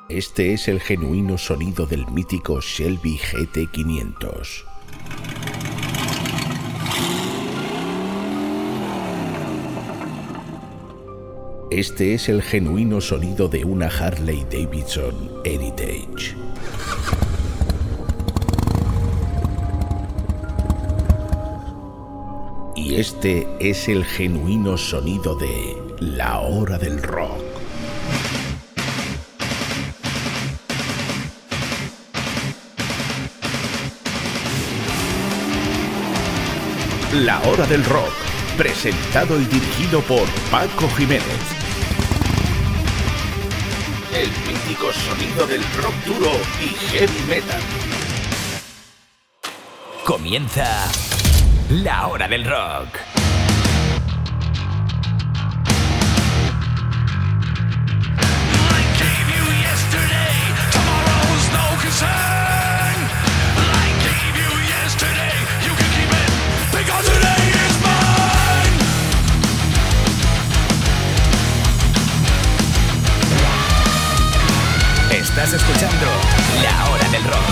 Este es el genuino sonido del mítico Shelby GT500. Este es el genuino sonido de una Harley Davidson Heritage. Y este es el genuino sonido de La Hora del Rock. La Hora del Rock, presentado y dirigido por Paco Jiménez. El mítico sonido del rock duro y heavy metal. Comienza La Hora del Rock. Estás escuchando La Hora del Rock.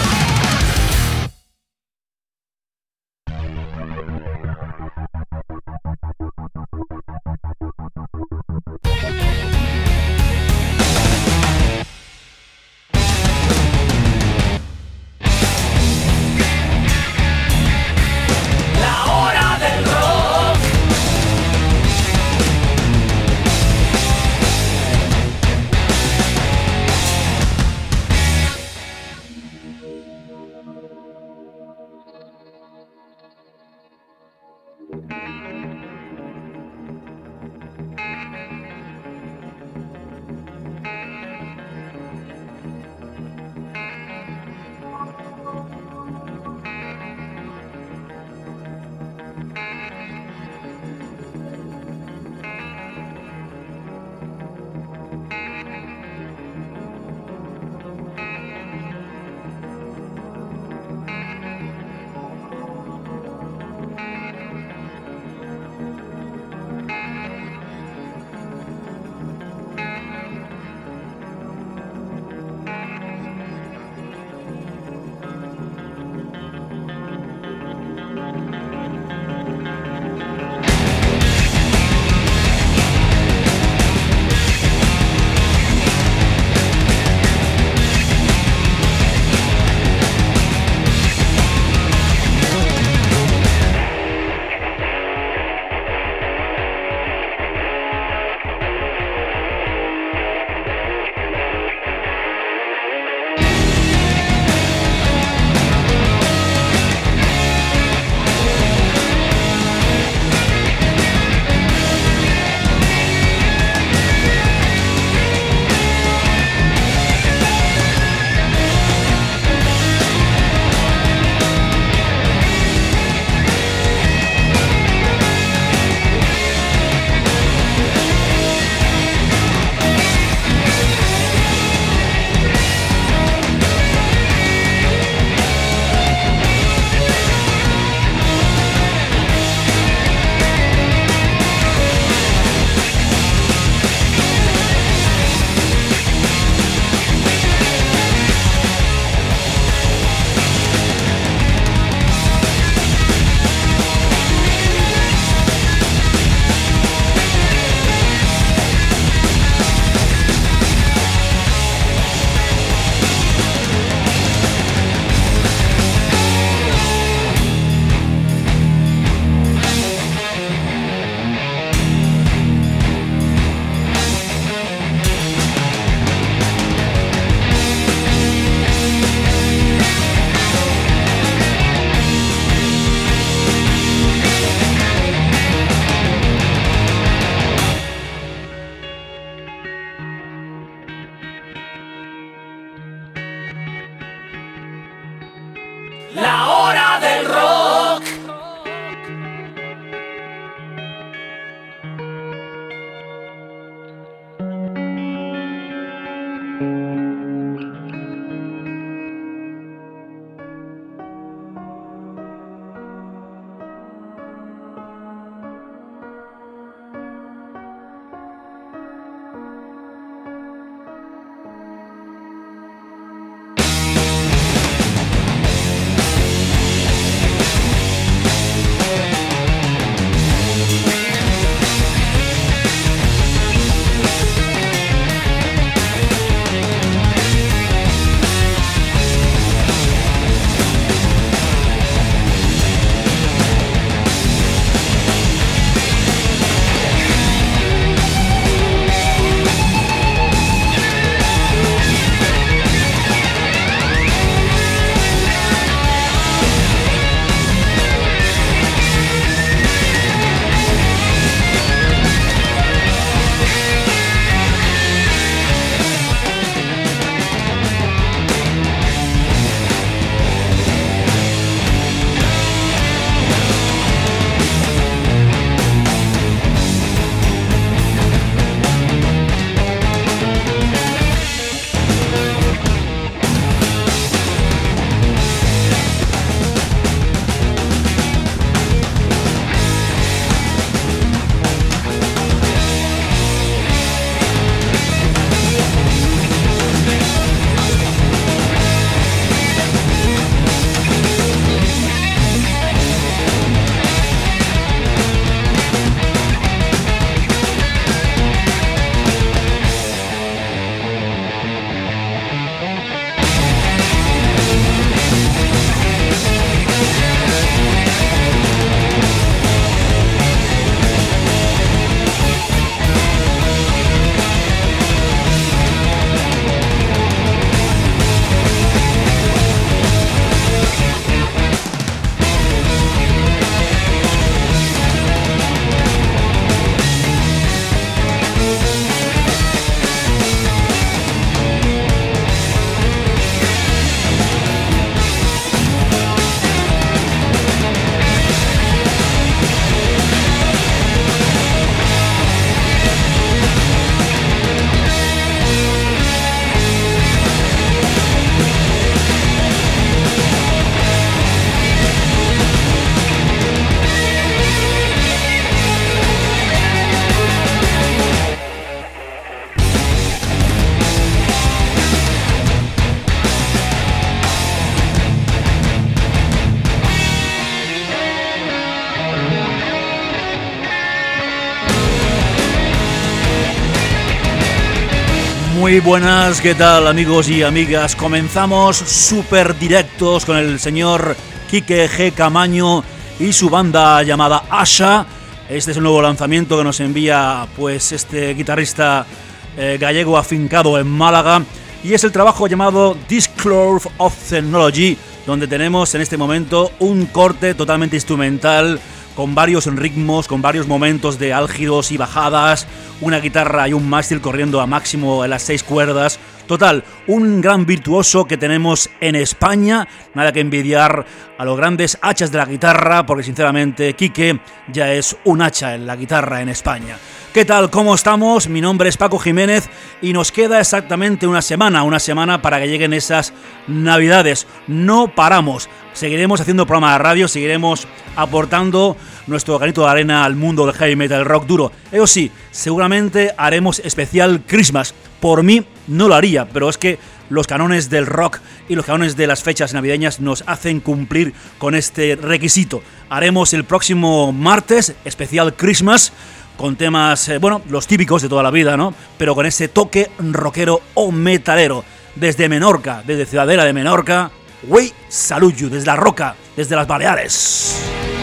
Muy buenas, ¿qué tal amigos y amigas? Comenzamos súper directos con el señor Quique G. Camaño y su banda llamada Asha. Este es el nuevo lanzamiento que nos envía pues este guitarrista gallego afincado en Málaga, y es el trabajo llamado Disclosure of Technology, donde tenemos en este momento un corte totalmente instrumental con varios ritmos, con varios momentos de álgidos y bajadas, una guitarra y un mástil corriendo a máximo en las 6 cuerdas. Total, un gran virtuoso que tenemos en España, nada que envidiar a los grandes hachas de la guitarra, porque sinceramente Quique ya es un hacha en la guitarra en España. ¿Qué tal? ¿Cómo estamos? Mi nombre es Paco Jiménez y nos queda exactamente una semana para que lleguen esas Navidades. No paramos, seguiremos haciendo programa de radio, seguiremos aportando nuestro granito de arena al mundo del heavy metal, rock duro. Eso sí, seguramente haremos especial Christmas. Por mí no lo haría, pero es que los canones del rock y los canones de las fechas navideñas nos hacen cumplir con este requisito. Haremos el próximo martes especial Christmas con temas, los típicos de toda la vida, ¿no? Pero con ese toque rockero o metalero. Desde Menorca, desde Ciudadela de Menorca, we salute you, desde La Roca, desde las Baleares.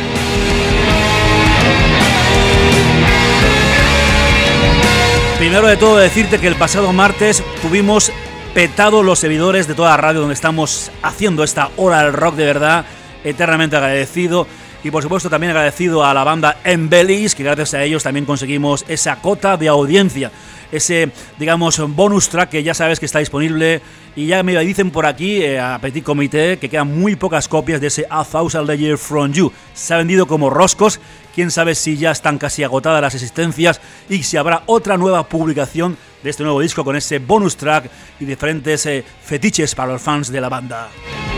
Primero de todo decirte que el pasado martes tuvimos petados los servidores de toda la radio donde estamos haciendo esta hora del rock, de verdad, eternamente agradecido. Y por supuesto también agradecido a la banda Embellis, que gracias a ellos también conseguimos esa cota de audiencia, ese, digamos, bonus track que ya sabes que está disponible. Y ya me dicen por aquí, a Petit Comité, que quedan muy pocas copias de ese A Thousand Years From You. Se ha vendido como roscos, quién sabe si ya están casi agotadas las existencias y si habrá otra nueva publicación de este nuevo disco con ese bonus track y diferentes fetiches para los fans de la banda.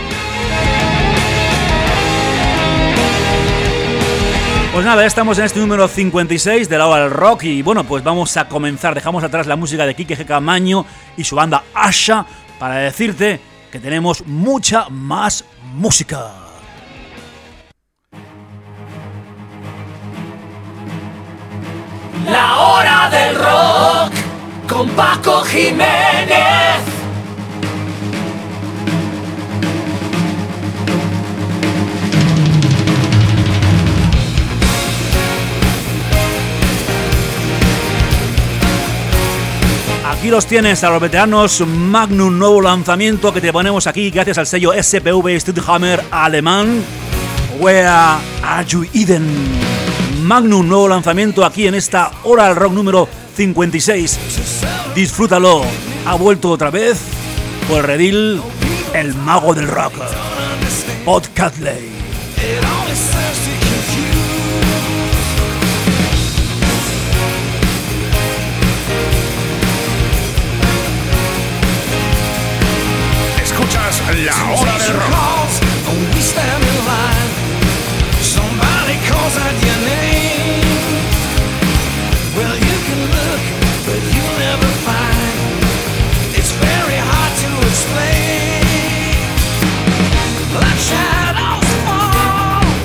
Pues nada, ya estamos en este número 56 de la hora del rock y pues vamos a comenzar. Dejamos atrás la música de Quique G. Camaño y su banda Asha para decirte que tenemos mucha más música. La hora del rock con Paco Jiménez. Aquí los tienes, a los veteranos Magnum, nuevo lanzamiento que te ponemos aquí gracias al sello SPV Studhammer alemán. Where are you hidden? Magnum, nuevo lanzamiento aquí en esta hora del rock número 56. Disfrútalo. Ha vuelto otra vez por el redil el mago del rock, Bob Catley. Escuchas La Hora del Rock. Shadows fall.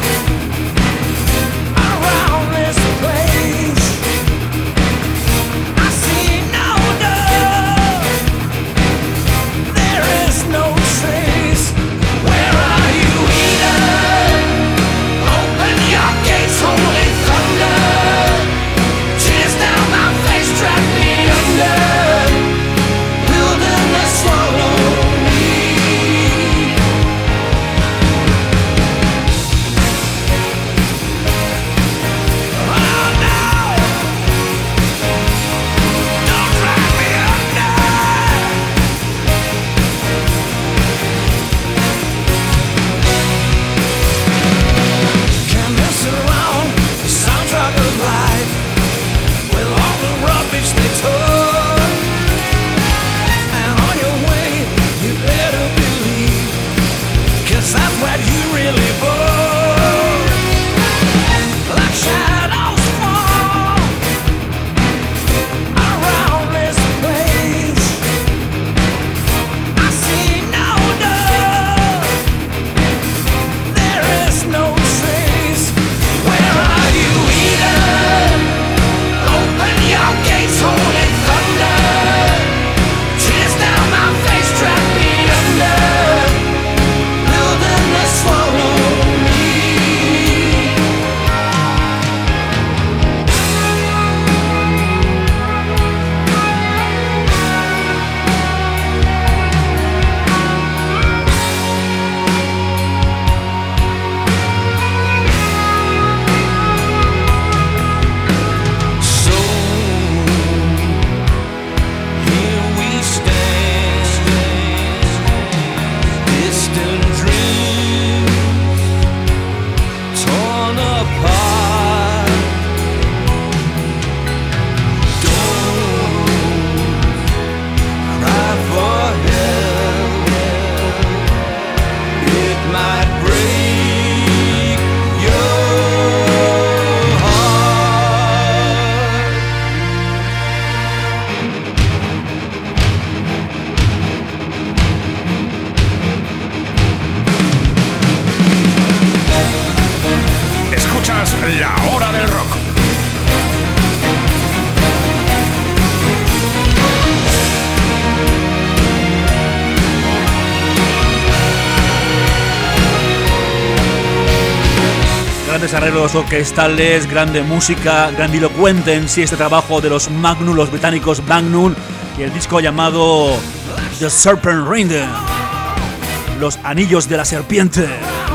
grandes arreglos orquestales, grande música, grandilocuente en sí este trabajo de los Magnum, los británicos Magnum, y el disco llamado The Serpent Ring, los anillos de la serpiente.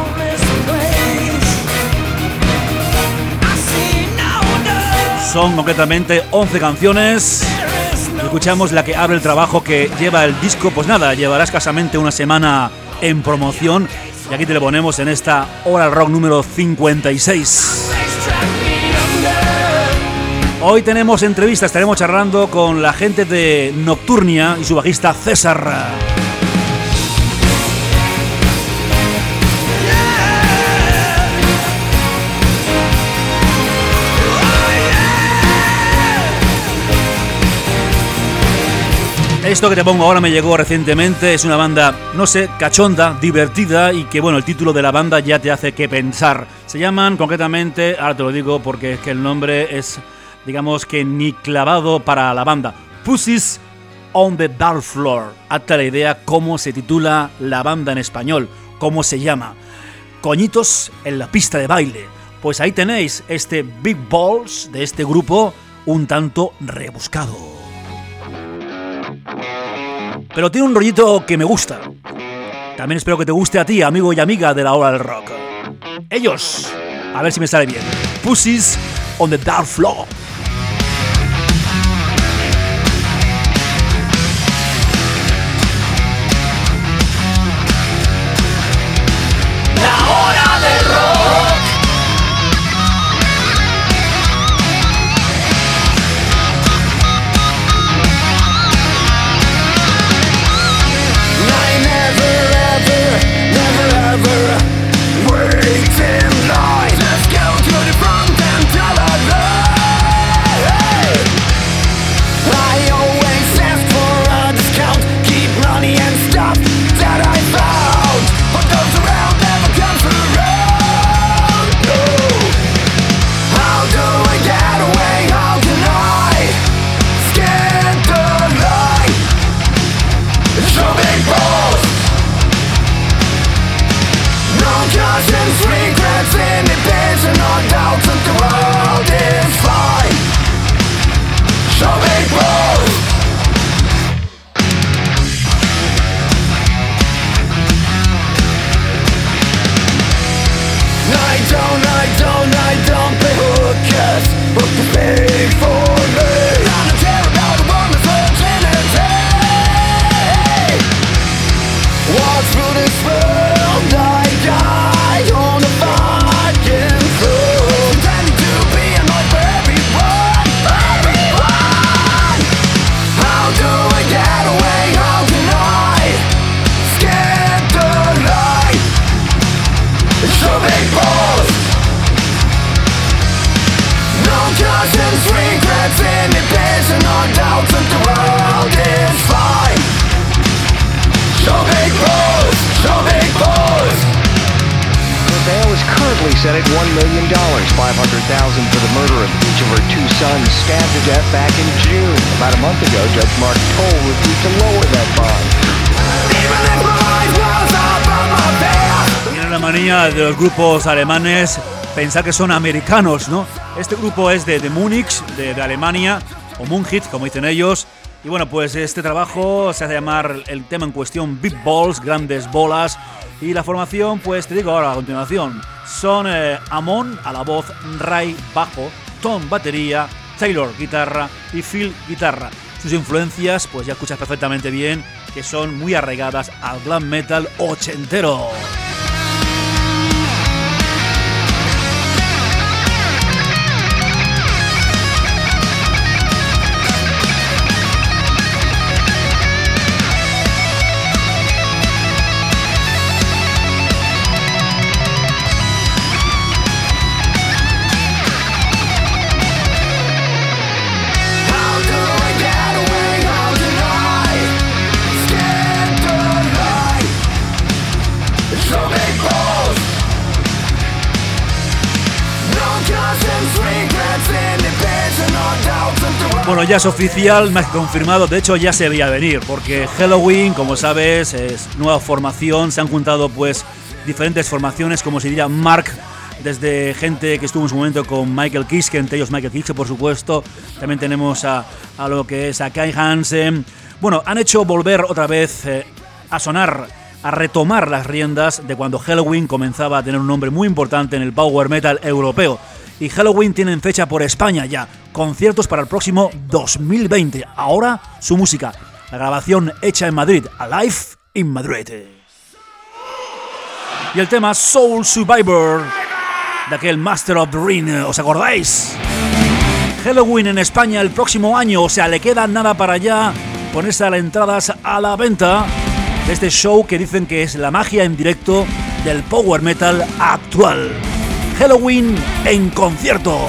Son concretamente 11 canciones. Escuchamos la que abre el trabajo que lleva el disco, pues nada, llevará escasamente una semana en promoción. Y aquí te lo ponemos en esta Hora del Rock número 56. Hoy tenemos entrevistas, estaremos charlando con la gente de Nocturnia y su bajista César. Esto que te pongo ahora me llegó recientemente, es una banda, no sé, cachonda, divertida y que bueno, el título de la banda ya te hace que pensar. Se llaman concretamente, ahora te lo digo porque es que el nombre es, digamos que ni clavado para la banda, Pussies on the Dance Floor. Hazte la idea cómo se titula la banda en español, cómo se llama. Coñitos en la pista de baile. Pues ahí tenéis este Big Balls de este grupo un tanto rebuscado. Pero tiene un rollito que me gusta. También espero que te guste a ti, amigo y amiga de la Hora del Rock. Ellos, a ver si me sale bien. Pussies on the Dance Floor. La Hora del Rock. Set at $1 million, $500,000 for the murder of each of her two sons, stabbed to death back in June. About a month ago, Judge Mark Toll refused to lower that bond. Tiene la manía de los grupos alemanes pensar que son americanos, ¿no? Este grupo es de Múnich, de Alemania, o Munich, como dicen ellos. Y bueno, pues este trabajo se hace llamar el tema en cuestión Big Balls, grandes bolas. Y la formación, pues te digo ahora a continuación, son Amon a la voz, Ray bajo, Tom batería, Taylor guitarra y Phil guitarra. Sus influencias, pues ya escuchas perfectamente bien, que son muy arraigadas al glam metal ochentero. Bueno, ya es oficial, más que confirmado, de hecho ya se veía venir, porque Helloween, como sabes, es nueva formación, se han juntado pues diferentes formaciones, como se diría Mark desde gente que estuvo en su momento con Michael Kiske, entre ellos Michael Kiske, por supuesto. También tenemos a lo que es a Kai Hansen. Bueno, han hecho volver otra vez a sonar, a retomar las riendas de cuando Helloween comenzaba a tener un nombre muy importante en el power metal europeo. Y Helloween tienen fecha por España ya, conciertos para el próximo 2020. Ahora su música, la grabación hecha en Madrid, Alive in Madrid. Y el tema Soul Survivor de aquel Master of the Ring, ¿os acordáis? Helloween en España el próximo año, o sea, le queda nada para ya ponerse las entradas a la venta de este show que dicen que es la magia en directo del power metal actual. Helloween en concierto.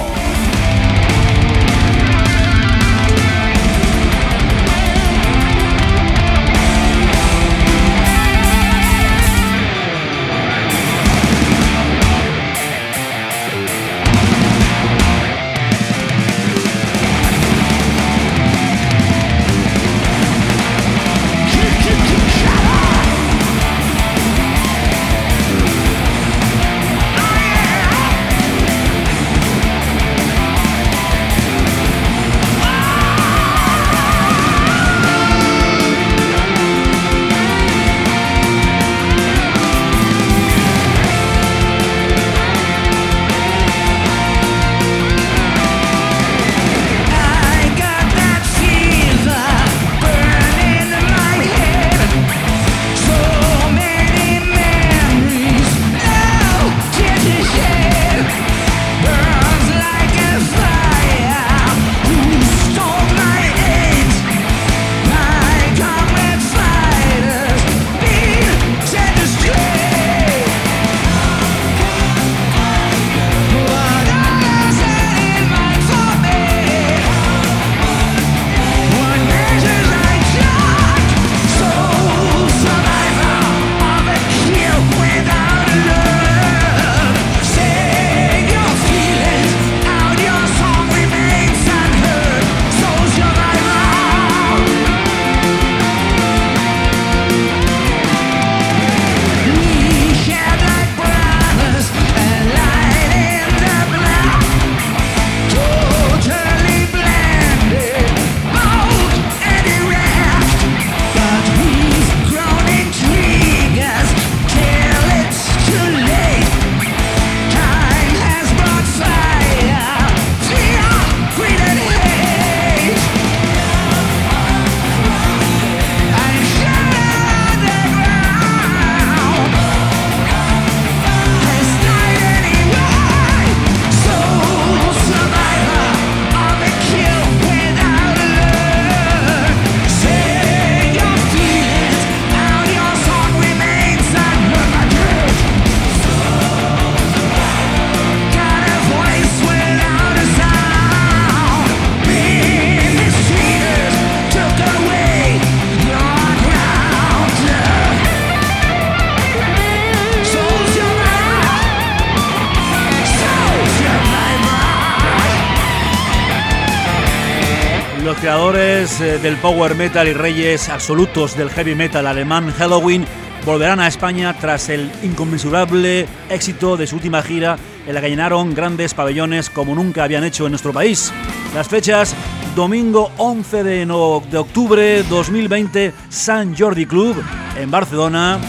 Creadores del power metal y reyes absolutos del heavy metal alemán, Helloween, volverán a España tras el inconmensurable éxito de su última gira, en la que llenaron grandes pabellones como nunca habían hecho en nuestro país. Las fechas: domingo 11 de octubre 2020, Sant Jordi Club en Barcelona,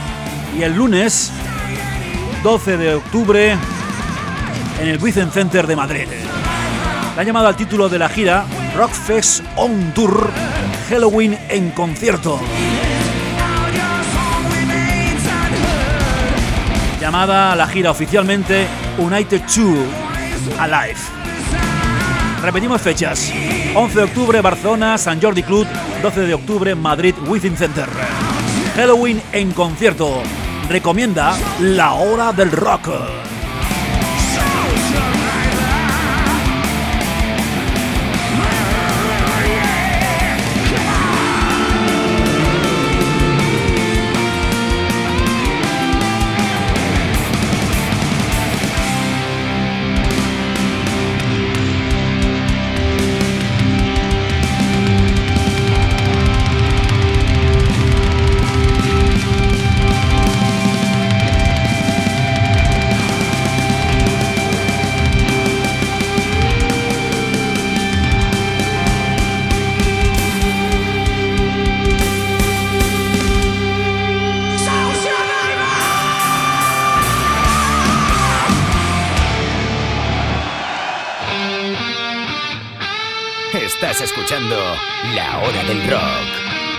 y el lunes 12 de octubre en el Within Center de Madrid. La han llamado al título de la gira Rockfest on Tour, Helloween en concierto. Llamada a la gira oficialmente United 2 Alive. Repetimos fechas: 11 de octubre Barcelona, Sant Jordi Club; 12 de octubre Madrid, Within Center. Helloween en concierto. Recomienda La Hora del Rock. Estás escuchando La Hora del Rock.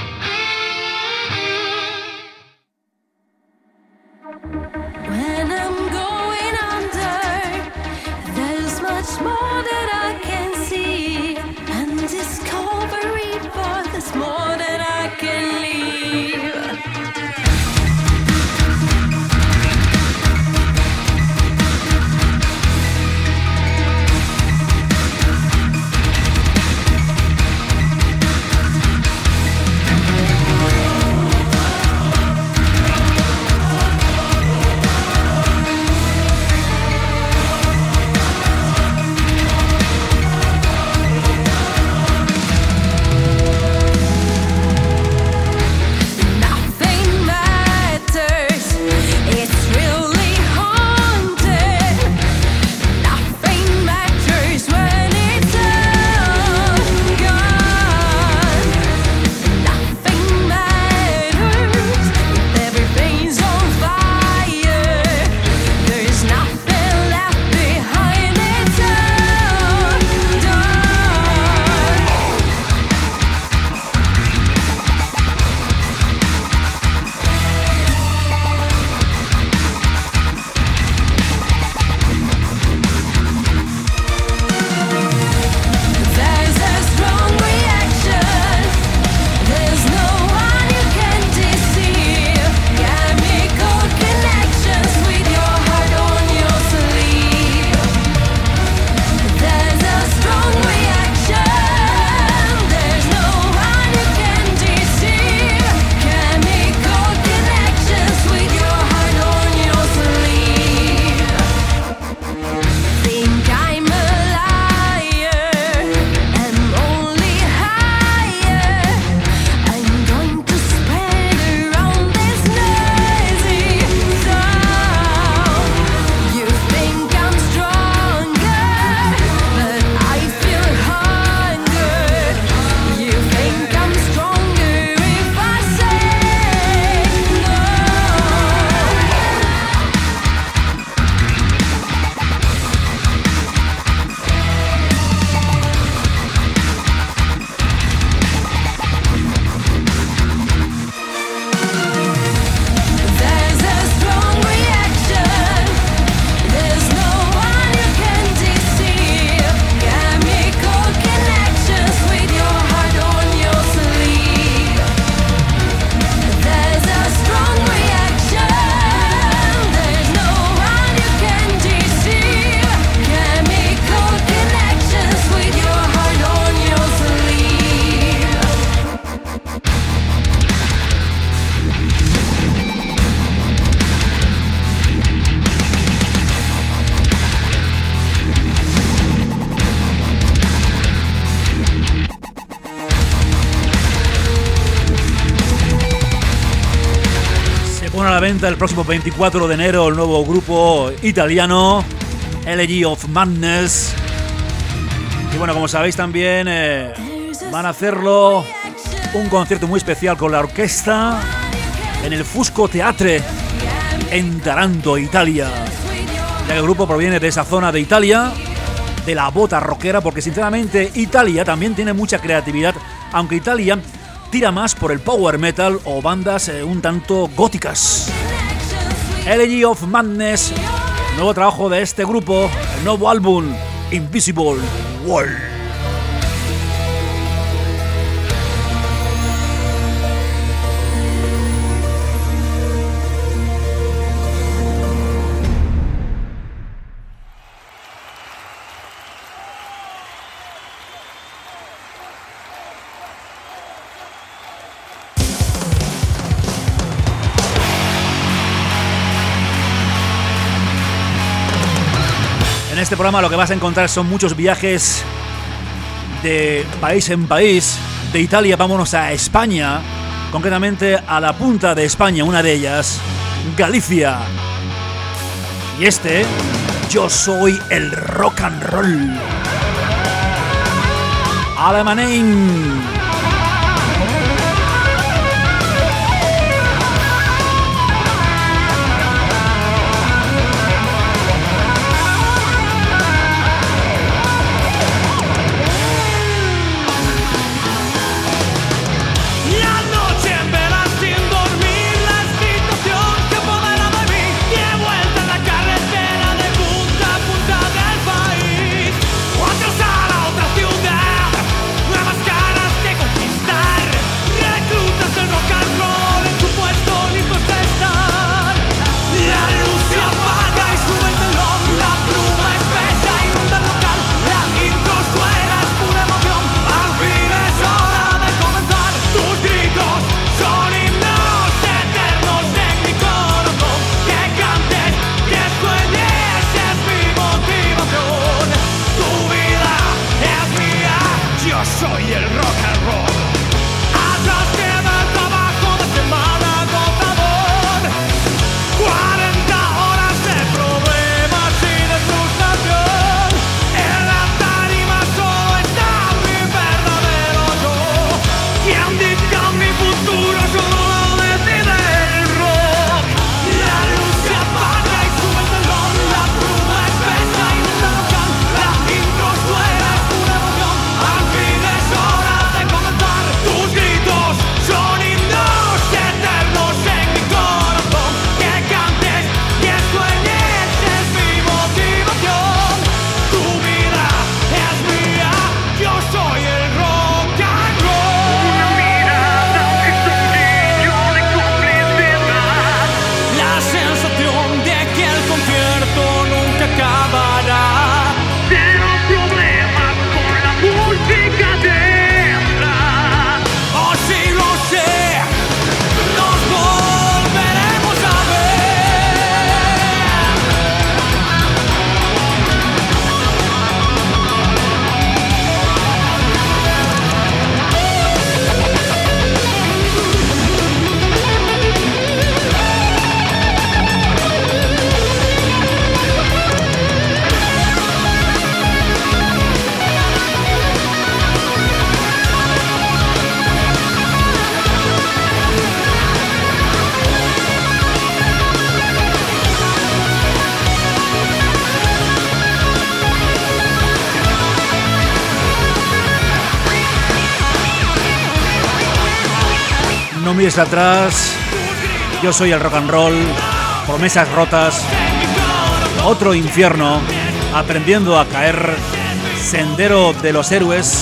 a la venta el próximo 24 de enero el nuevo grupo italiano Elegy of Madness. Y bueno, como sabéis también van a hacerlo un concierto muy especial con la orquesta en el Fusco Teatre en Taranto, Italia. Ya que el grupo proviene de esa zona de Italia, de la bota rockera, porque sinceramente Italia también tiene mucha creatividad, aunque Italia tira más por el power metal o bandas un tanto góticas. Elegy of Madness, nuevo trabajo de este grupo, el nuevo álbum Invisible World. En este programa lo que vas a encontrar son muchos viajes de país en país. De Italia vámonos a España, concretamente a la punta de España, una de ellas, Galicia. Y Yo soy el rock and roll. Alemania. No mires atrás, yo soy el rock and roll, promesas rotas, otro infierno, aprendiendo a caer, sendero de los héroes,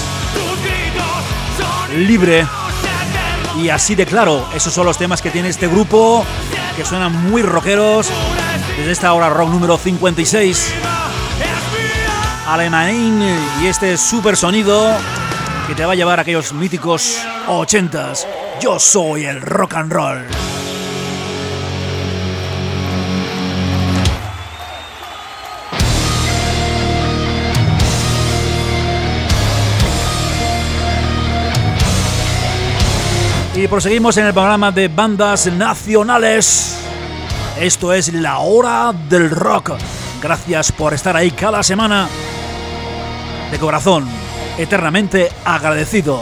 libre. Y así de claro, esos son los temas que tiene este grupo, que suenan muy rockeros, desde esta hora rock número 56. Alemán y este super sonido que te va a llevar a aquellos míticos 80s. Yo soy el rock and roll. Y proseguimos en el programa de bandas nacionales. Esto es La Hora del Rock. Gracias por estar ahí cada semana. De corazón, eternamente agradecido.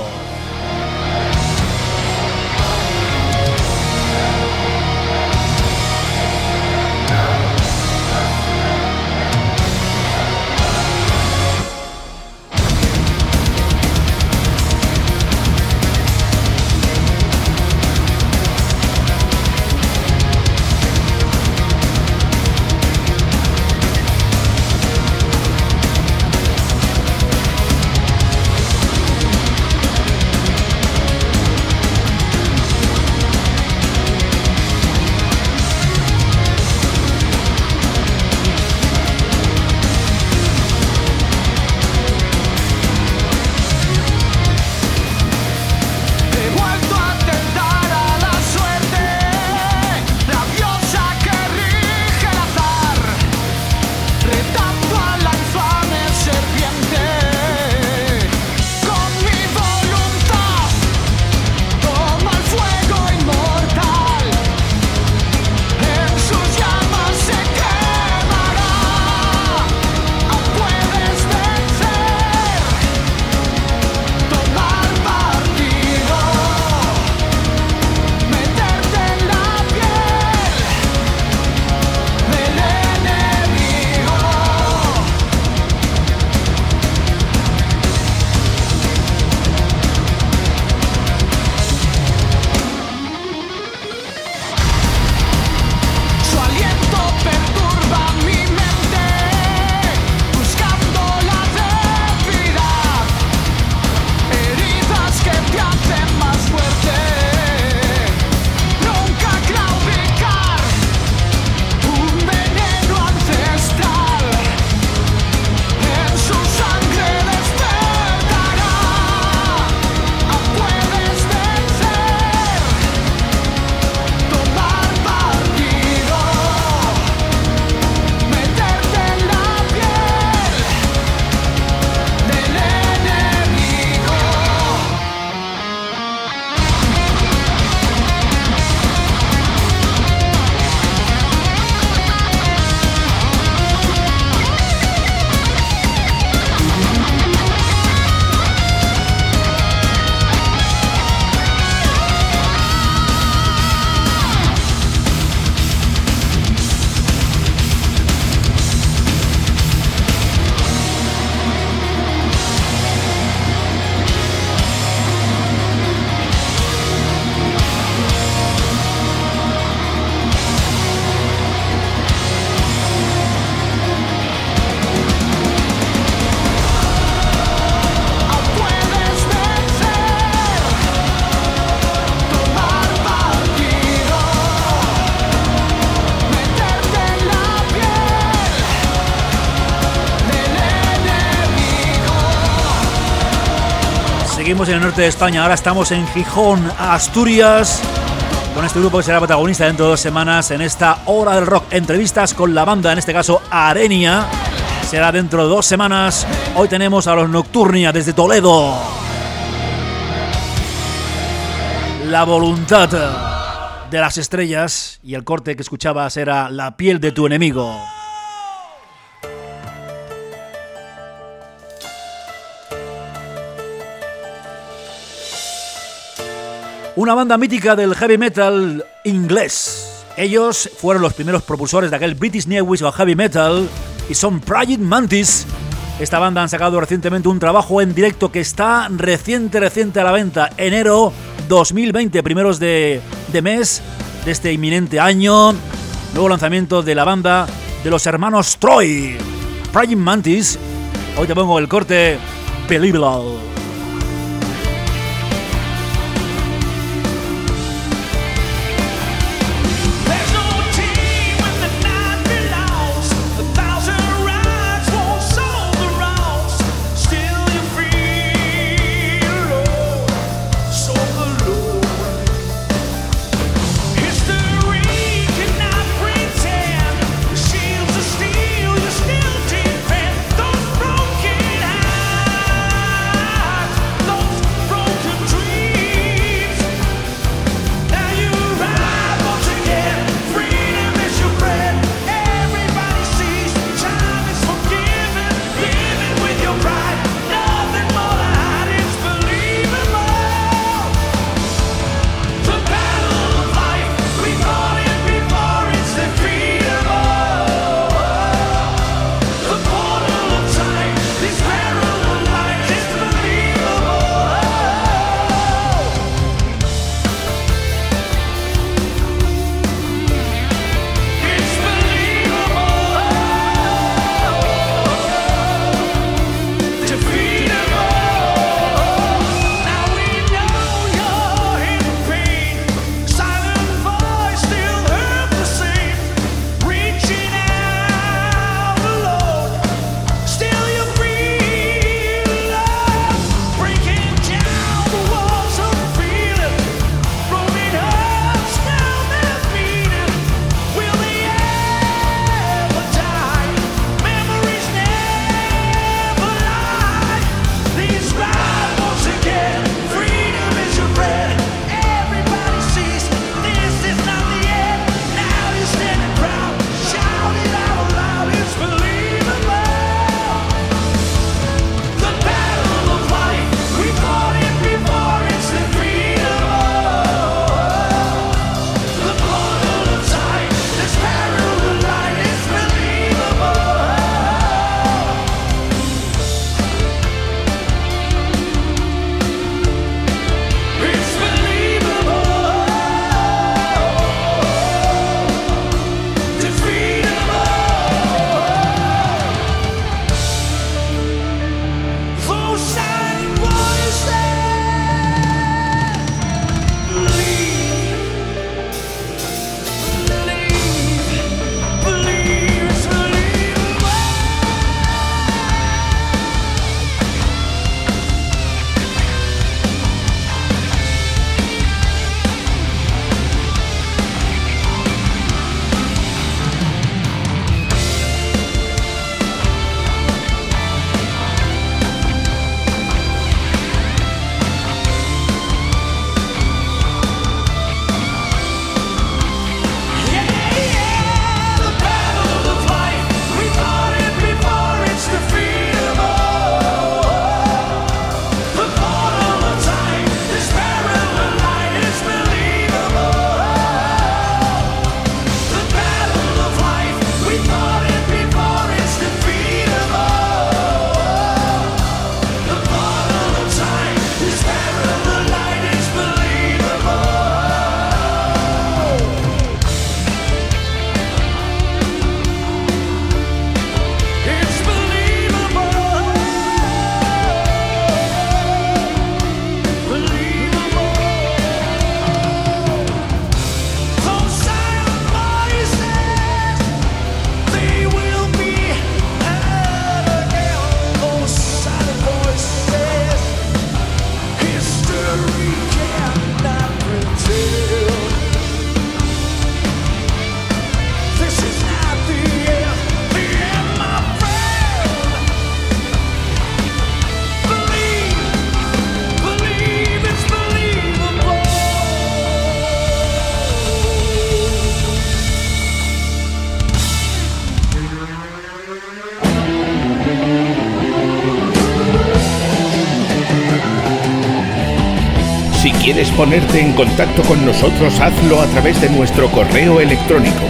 Seguimos en el norte de España, ahora estamos en Gijón, Asturias, con este grupo que será protagonista dentro de 2 semanas en esta Hora del Rock. Entrevistas con la banda, en este caso Arenia, será dentro de 2 semanas. Hoy tenemos a los Nocturnia desde Toledo. La voluntad de las estrellas, y el corte que escuchabas era La piel de tu enemigo. Una banda mítica del heavy metal inglés. Ellos fueron los primeros propulsores de aquel British New Wave o heavy metal y son Praying Mantis. Esta banda han sacado recientemente un trabajo en directo que está reciente a la venta, enero 2020, primeros de mes de este inminente año. Nuevo lanzamiento de la banda de los hermanos Troy, Praying Mantis. Hoy te pongo el corte Believable. Si quieres ponerte en contacto con nosotros, hazlo a través de nuestro correo electrónico,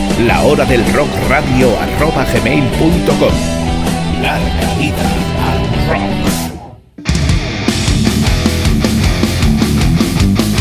lahoradelrockradio@gmail.com. Larga vida al rock.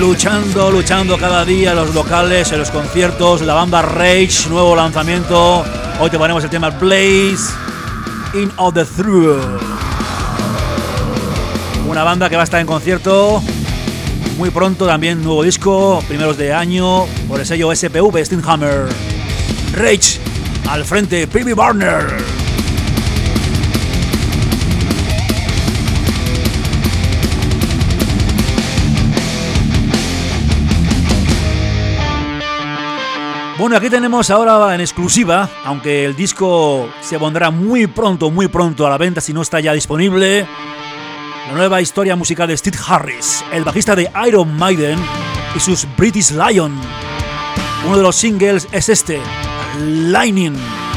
luchando cada día en los locales, en los conciertos. La banda Rage, nuevo lanzamiento. Hoy te ponemos el tema Blaze In of the Through. Una banda que va a estar en concierto muy pronto, también nuevo disco, primeros de año, por el sello SPV Steamhammer. Rage, al frente, P.B. Barner. Bueno, aquí tenemos ahora en exclusiva, aunque el disco se pondrá muy pronto a la venta si no está ya disponible, la nueva historia musical de Steve Harris, el bajista de Iron Maiden y sus British Lion. Uno de los singles es este, Lightning.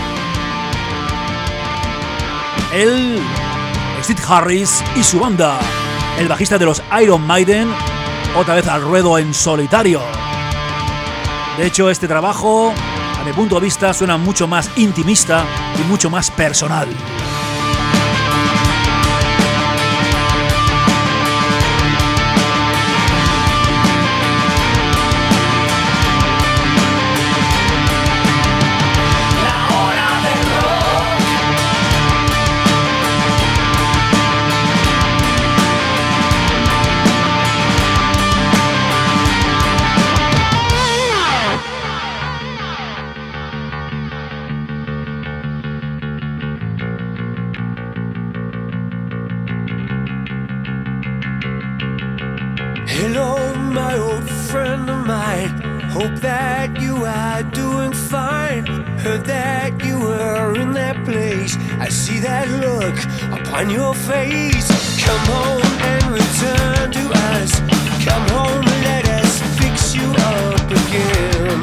Él, Steve Harris y su banda, el bajista de los Iron Maiden, otra vez al ruedo en solitario. De hecho, este trabajo, a mi punto de vista, suena mucho más intimista y mucho más personal. Hello, my old friend of mine. Hope that you are doing fine. Heard that you were in that place. I see that look upon your face. Come home and return to us. Come home and let us fix you up again.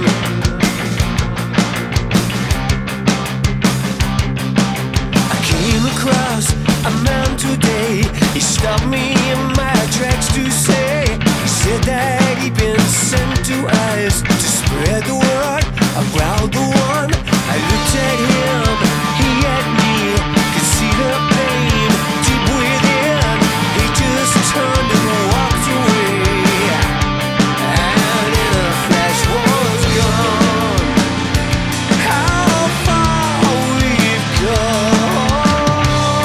I came across a man today. He stopped me in my tracks to say, he said that he'd been sent to us to spread the word about the one. I looked at him, he at me, could see the pain deep within. He just turned and walked away, and in a flash was gone. How far we've gone,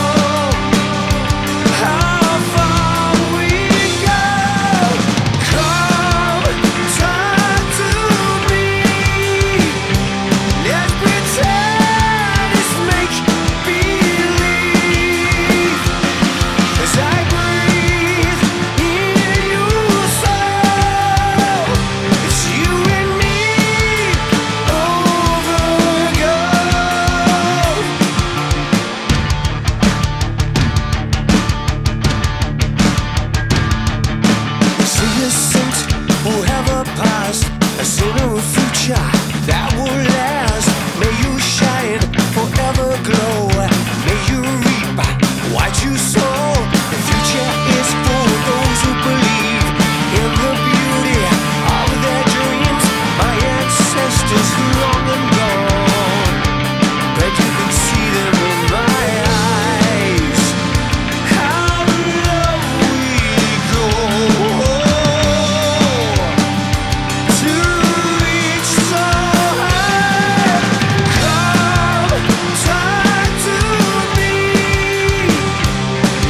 how far we've gone. Come talk to me. Let's pretend it's make believe. As I breathe in your soul, it's you and me over again. It's innocent who have a past, a sinner of future that will last. May you shine, forever glow. May you reap what you sow. The future is for those who believe in the beauty of their dreams. My ancestors long and gone, but you can see them in my eyes. How low we go to reach so high. Come talk to me.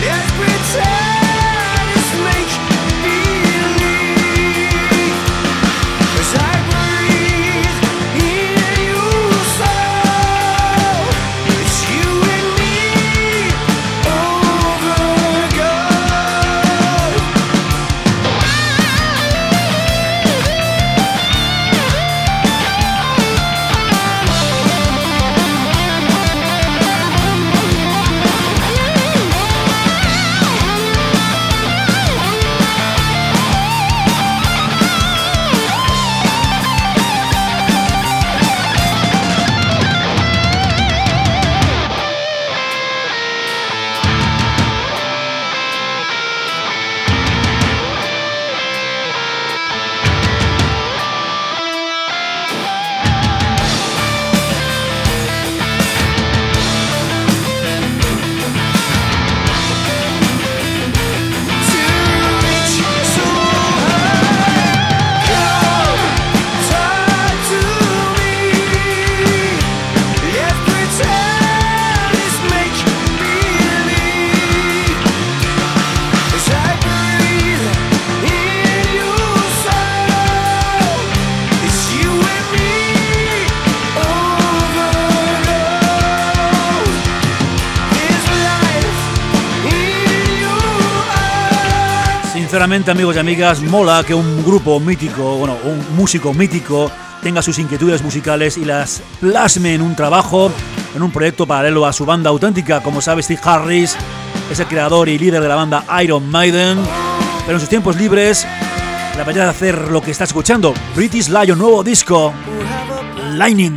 Sinceramente, amigos y amigas, mola que un grupo mítico, bueno, un músico mítico tenga sus inquietudes musicales y las plasme en un trabajo, en un proyecto paralelo a su banda auténtica. Como sabe, Steve Harris es el creador y líder de la banda Iron Maiden, pero en sus tiempos libres la manera de hacer lo que está escuchando, British Lion, nuevo disco, Lightning.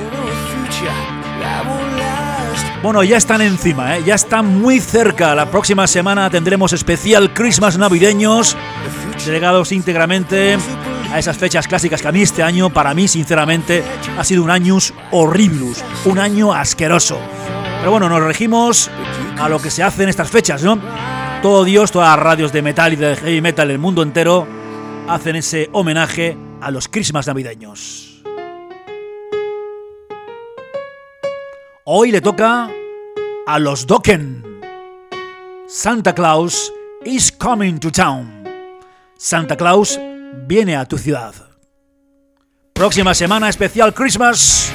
Bueno, ya están encima, ya están muy cerca. La próxima semana tendremos especial Christmas navideños, delegados íntegramente a esas fechas clásicas que a mí este año, para mí sinceramente, ha sido un añus horribilus, un año asqueroso. Pero bueno, nos regimos a lo que se hace en estas fechas, ¿no? Todo Dios, todas las radios de metal y de heavy metal del mundo entero hacen ese homenaje a los Christmas navideños. Hoy le toca a los Dokken. Santa Claus is coming to town. Santa Claus viene a tu ciudad. Próxima semana especial Christmas.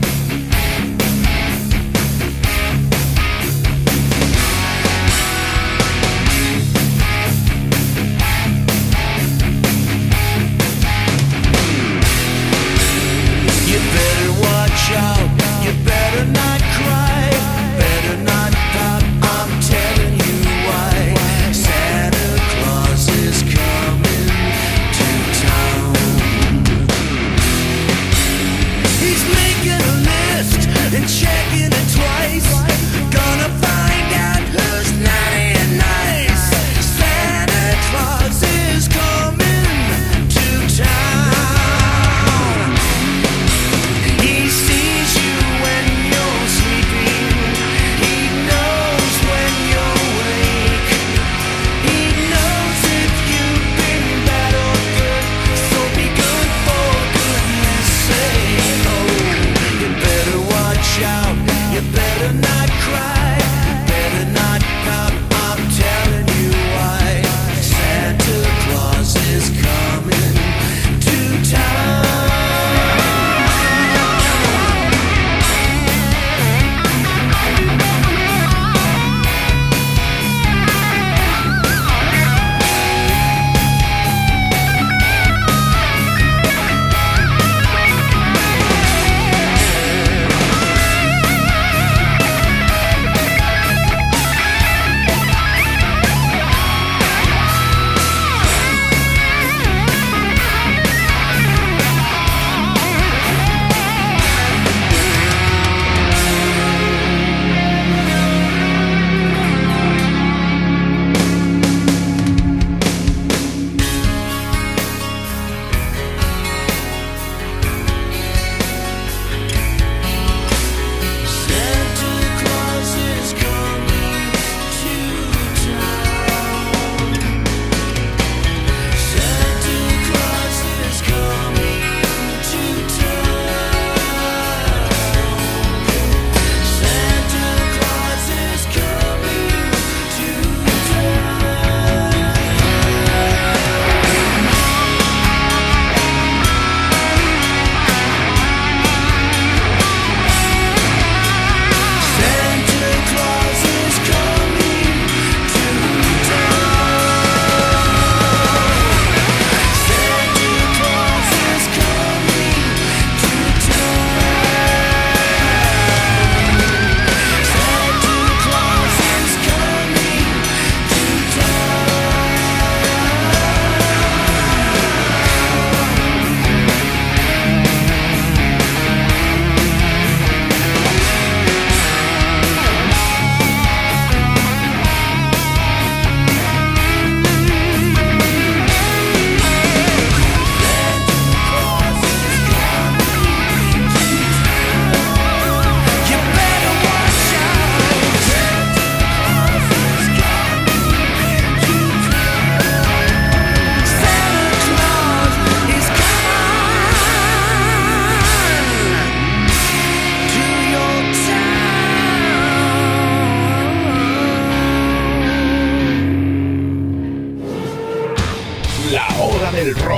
del rock.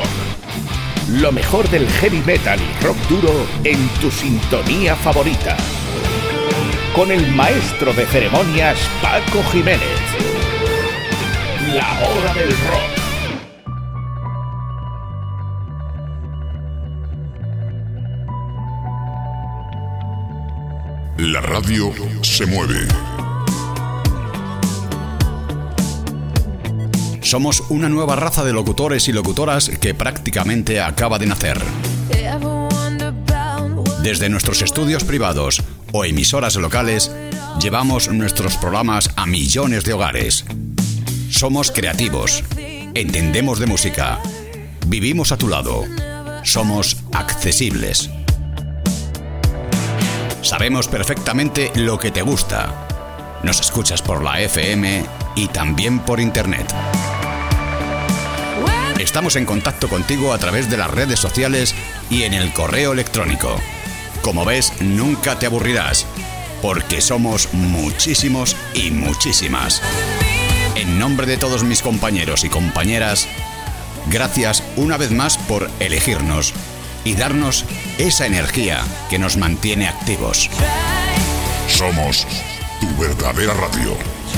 Lo mejor del heavy metal y rock duro en tu sintonía favorita. Con el maestro de ceremonias Paco Jiménez. La hora del rock. La radio se mueve. Somos una nueva raza de locutores y locutoras que prácticamente acaba de nacer. Desde nuestros estudios privados o emisoras locales, llevamos nuestros programas a millones de hogares. Somos creativos, entendemos de música, vivimos a tu lado, somos accesibles. Sabemos perfectamente lo que te gusta. Nos escuchas por la FM y también por internet. Estamos en contacto contigo a través de las redes sociales y en el correo electrónico. Como ves, nunca te aburrirás, porque somos muchísimos y muchísimas. En nombre de todos mis compañeros y compañeras, gracias una vez más por elegirnos y darnos esa energía que nos mantiene activos. Somos tu verdadera radio.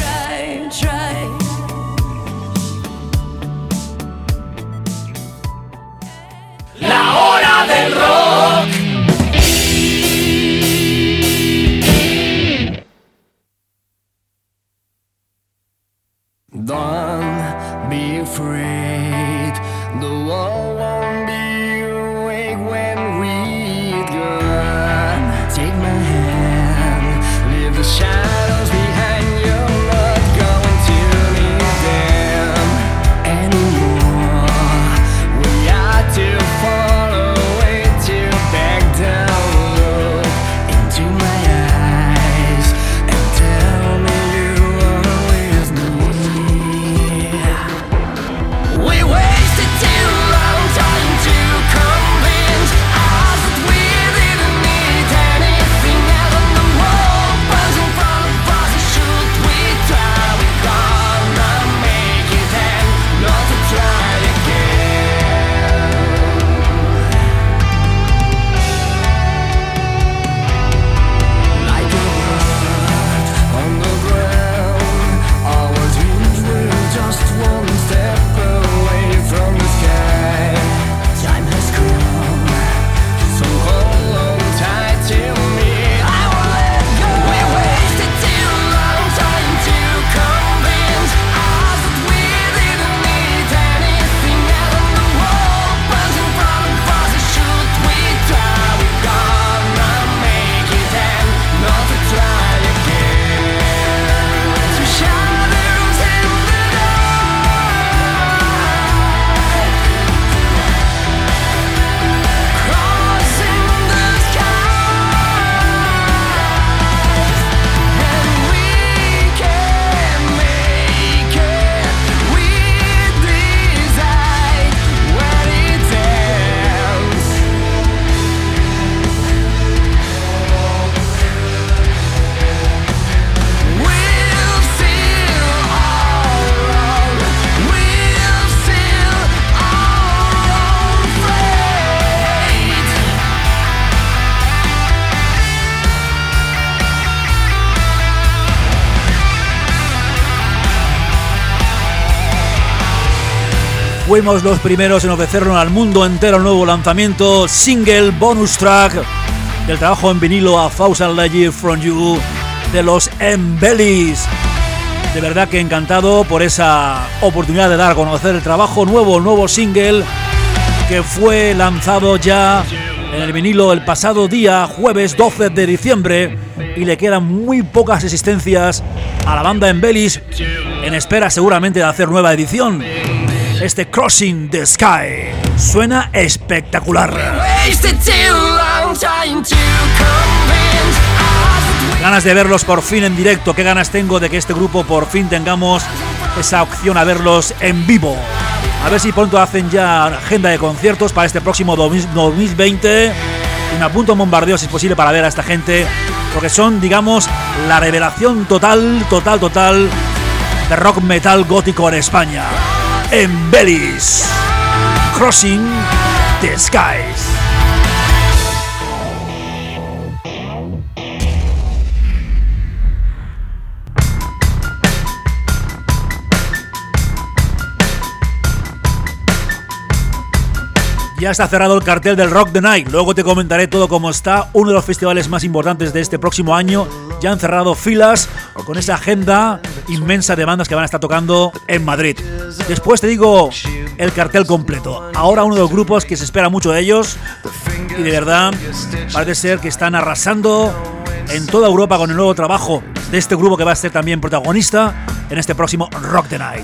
La hora del rock. Don't be afraid, the world won't be awake when we're gone. Take my hand, leave the shadows behind you, not going to leave them anymore. We are too far away to back down. Look into my eyes and tell me you are with me. We wasted too long trying to convince us that we didn't need anything else, and the world was in front of us. Should we try? We're gonna make it and not to try again. Like a bird on the ground, our dreams were just one step away from the sky. Time has come, so hold on tight to me. I won't let go. We wasted too long trying to convince us that we didn't need anything else, and the world was in front of us. Should we try? We're gonna make it and not to try again. So shadows in the night, crossing the skies, and we can make it. We decide when it ends. We'll seal our own. We'll seal our own fate. Fuimos los primeros en ofrecernos al mundo entero el nuevo lanzamiento, single, bonus track del trabajo en vinilo A Thousand Legends From You de los Embellies. De verdad que encantado por esa oportunidad de dar a conocer el trabajo nuevo single que fue lanzado ya en el vinilo el pasado día jueves 12 de diciembre y le quedan muy pocas existencias a la banda Embellies, en espera seguramente de hacer nueva edición. Este Crossing the Sky suena espectacular. Wasted too long trying to convince us. Ganas de verlos por fin en directo. Qué ganas tengo de que este grupo por fin tengamos esa opción a verlos en vivo. A ver si pronto hacen ya agenda de conciertos para este próximo 2020. Y me apunto a un bombardeo si es posible para ver a esta gente, porque son, digamos, la revelación total de rock metal gótico en España. Embellies, Crossing the Skies. Ya está cerrado el cartel del Rock the Night. Luego te comentaré todo cómo está. Uno de los festivales más importantes de este próximo año. Ya han cerrado filas con esa agenda inmensa de bandas que van a estar tocando en Madrid. Después te digo el cartel completo. Ahora uno de los grupos que se espera mucho de ellos. Y de verdad parece ser que están arrasando en toda Europa con el nuevo trabajo de este grupo que va a ser también protagonista en este próximo Rock the Night.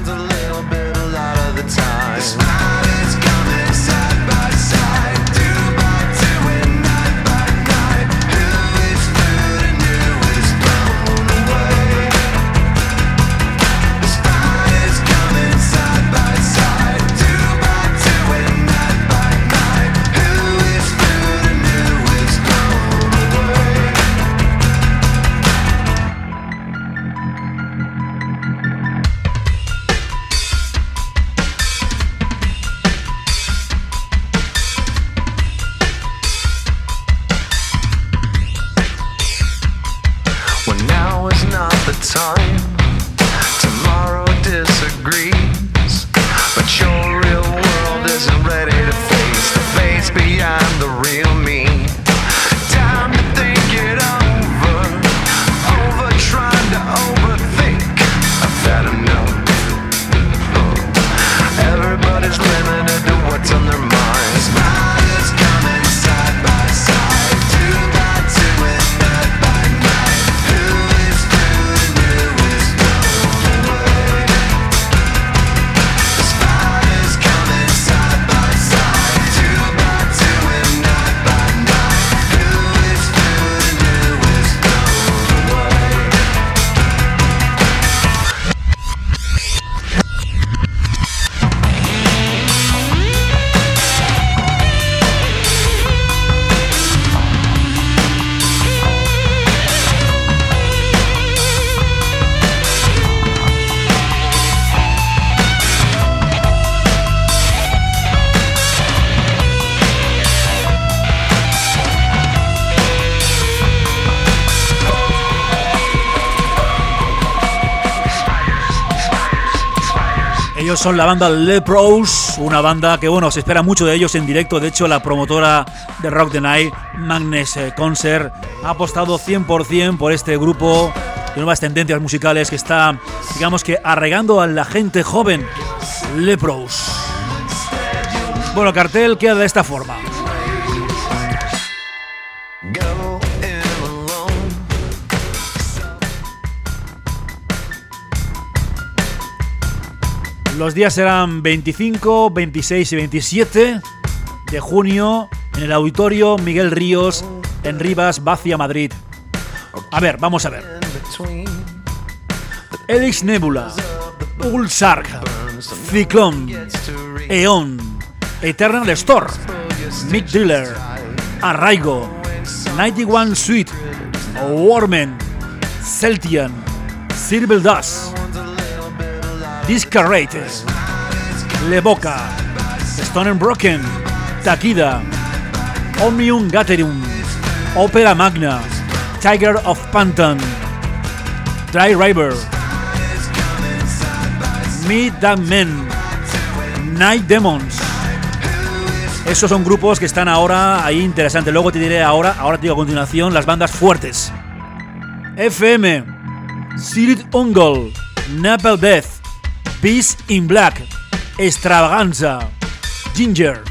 Ellos son la banda Leprous, una banda que bueno, se espera mucho de ellos en directo. De hecho, la promotora de Rock the Night, Magnes Concert, ha apostado 100% por este grupo de nuevas tendencias musicales que está, digamos que, arraigando a la gente joven. Leprous. Bueno, el cartel queda de esta forma. Los días serán 25, 26 y 27 de junio en el Auditorio Miguel Ríos en Rivas, Vacia, Madrid. A ver, vamos a ver. Helix Nebula, Ulsark, Cyclone, Eon, Eternal Store, Mick Driller, Arraigo, 91 Suite, Warmen, Celtian, Silver Dust, Discarate, Leboca, Stone and Broken, Takida, Omnium Gatherum, Opera Magna, Tiger of Pantan, Dry River, Meet That Men, Night Demons. Esos son grupos que están ahora ahí interesantes. Luego te diré ahora te digo a continuación las bandas fuertes. FM, Sirit Ungol, Napalm Death, Peace in Black, Extravaganza, Ginger,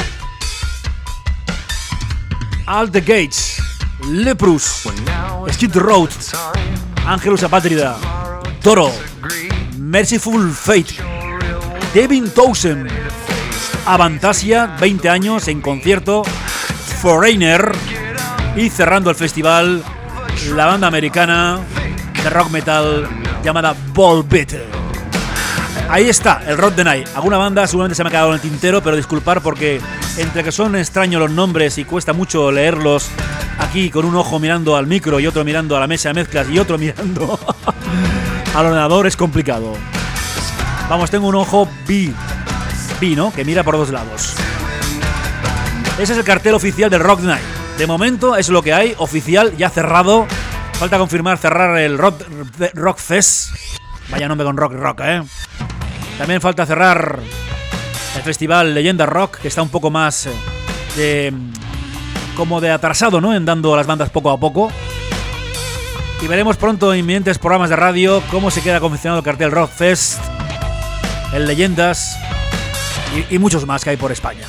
All the Gates, Leprous, Skid Row, Angelus Apátrida, Toro, Merciful Fate, Devin Townsend, Avantasia, 20 años en concierto, Foreigner, y cerrando el festival, la banda americana de rock metal llamada Volbeat. Ahí está, el Rock the Night. Alguna banda seguramente se me ha quedado en el tintero, pero disculpar porque entre que son extraños los nombres y cuesta mucho leerlos aquí con un ojo mirando al micro y otro mirando a la mesa de mezclas y otro mirando al ordenador es complicado. Vamos, tengo un ojo bi, ¿no? Que mira por dos lados. Ese es el cartel oficial del Rock the Night. De momento es lo que hay, oficial, ya cerrado. Falta cerrar el Rock Fest. Vaya nombre con rock, ¿eh? También falta cerrar el festival Leyenda Rock, que está un poco más como de atrasado, ¿no? En dando a las bandas poco a poco. Y veremos pronto en inminentes programas de radio cómo se queda confeccionado el cartel Rock Fest, el Leyendas y muchos más que hay por España.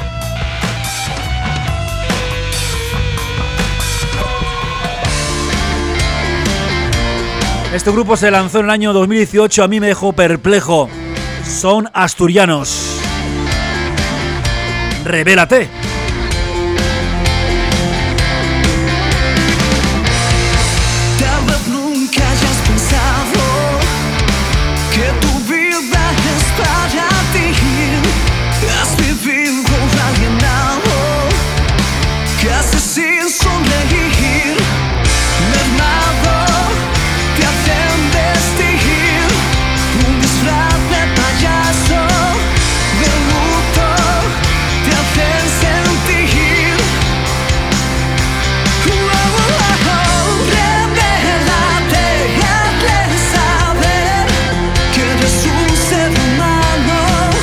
Este grupo se lanzó en el año 2018, a mí me dejó perplejo. Son asturianos. Revélate. Tal vez nunca hayas pensado que tu vida es para ti. Has vivido alienado, casi sin sonreír. Mermado te hacen vestir un disfraz de payaso, de luto te hacen sentir. Revélate, hazle saber que eres un ser humano.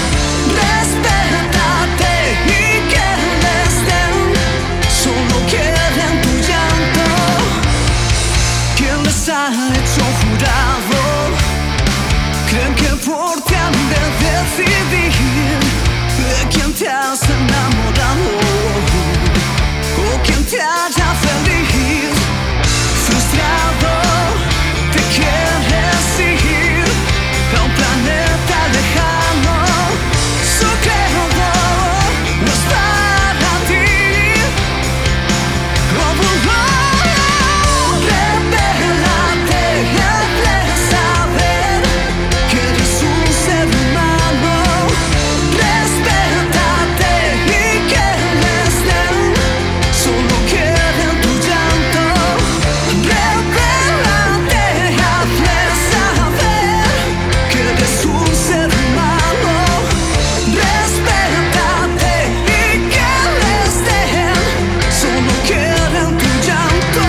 Respétate y que les den, solo quieren tu llanto. ¿Quién les ha hecho jurado? Creen que por ti han de decidir de quién te has enamorado o quién te hará feliz. Frustrado te quieres ir a un planeta lejano. Su credo no es para ti. Revélate, hazle saber que eres un ser humano. Respétate y que les den, solo quieren tu llanto. Revélate, hazle saber que eres un ser humano. Respétate y que les den, solo quieren tu llanto.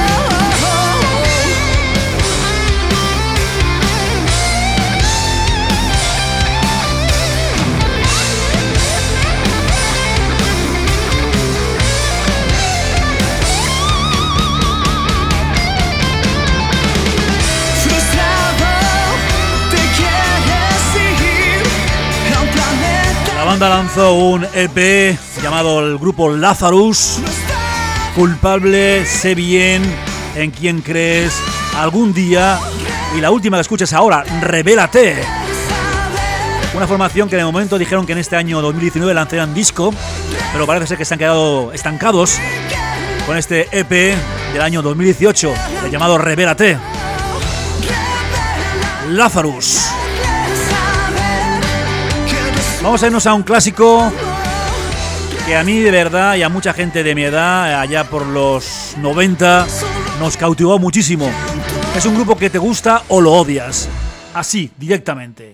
Frustrado te quieres ir a un planeta. La banda lanzó un EP llamado el grupo Lazarus. Culpable, sé bien, en quién crees, algún día. Y la última que escuchas ahora, Revélate. Una formación que de momento dijeron que en este año 2019 lanzarían disco, pero parece ser que se han quedado estancados con este EP del año 2018, el llamado Revélate. Lazarus. Vamos a irnos a un clásico que a mí de verdad y a mucha gente de mi edad, allá por los 90, nos cautivó muchísimo. Es un grupo que te gusta o lo odias, así, directamente.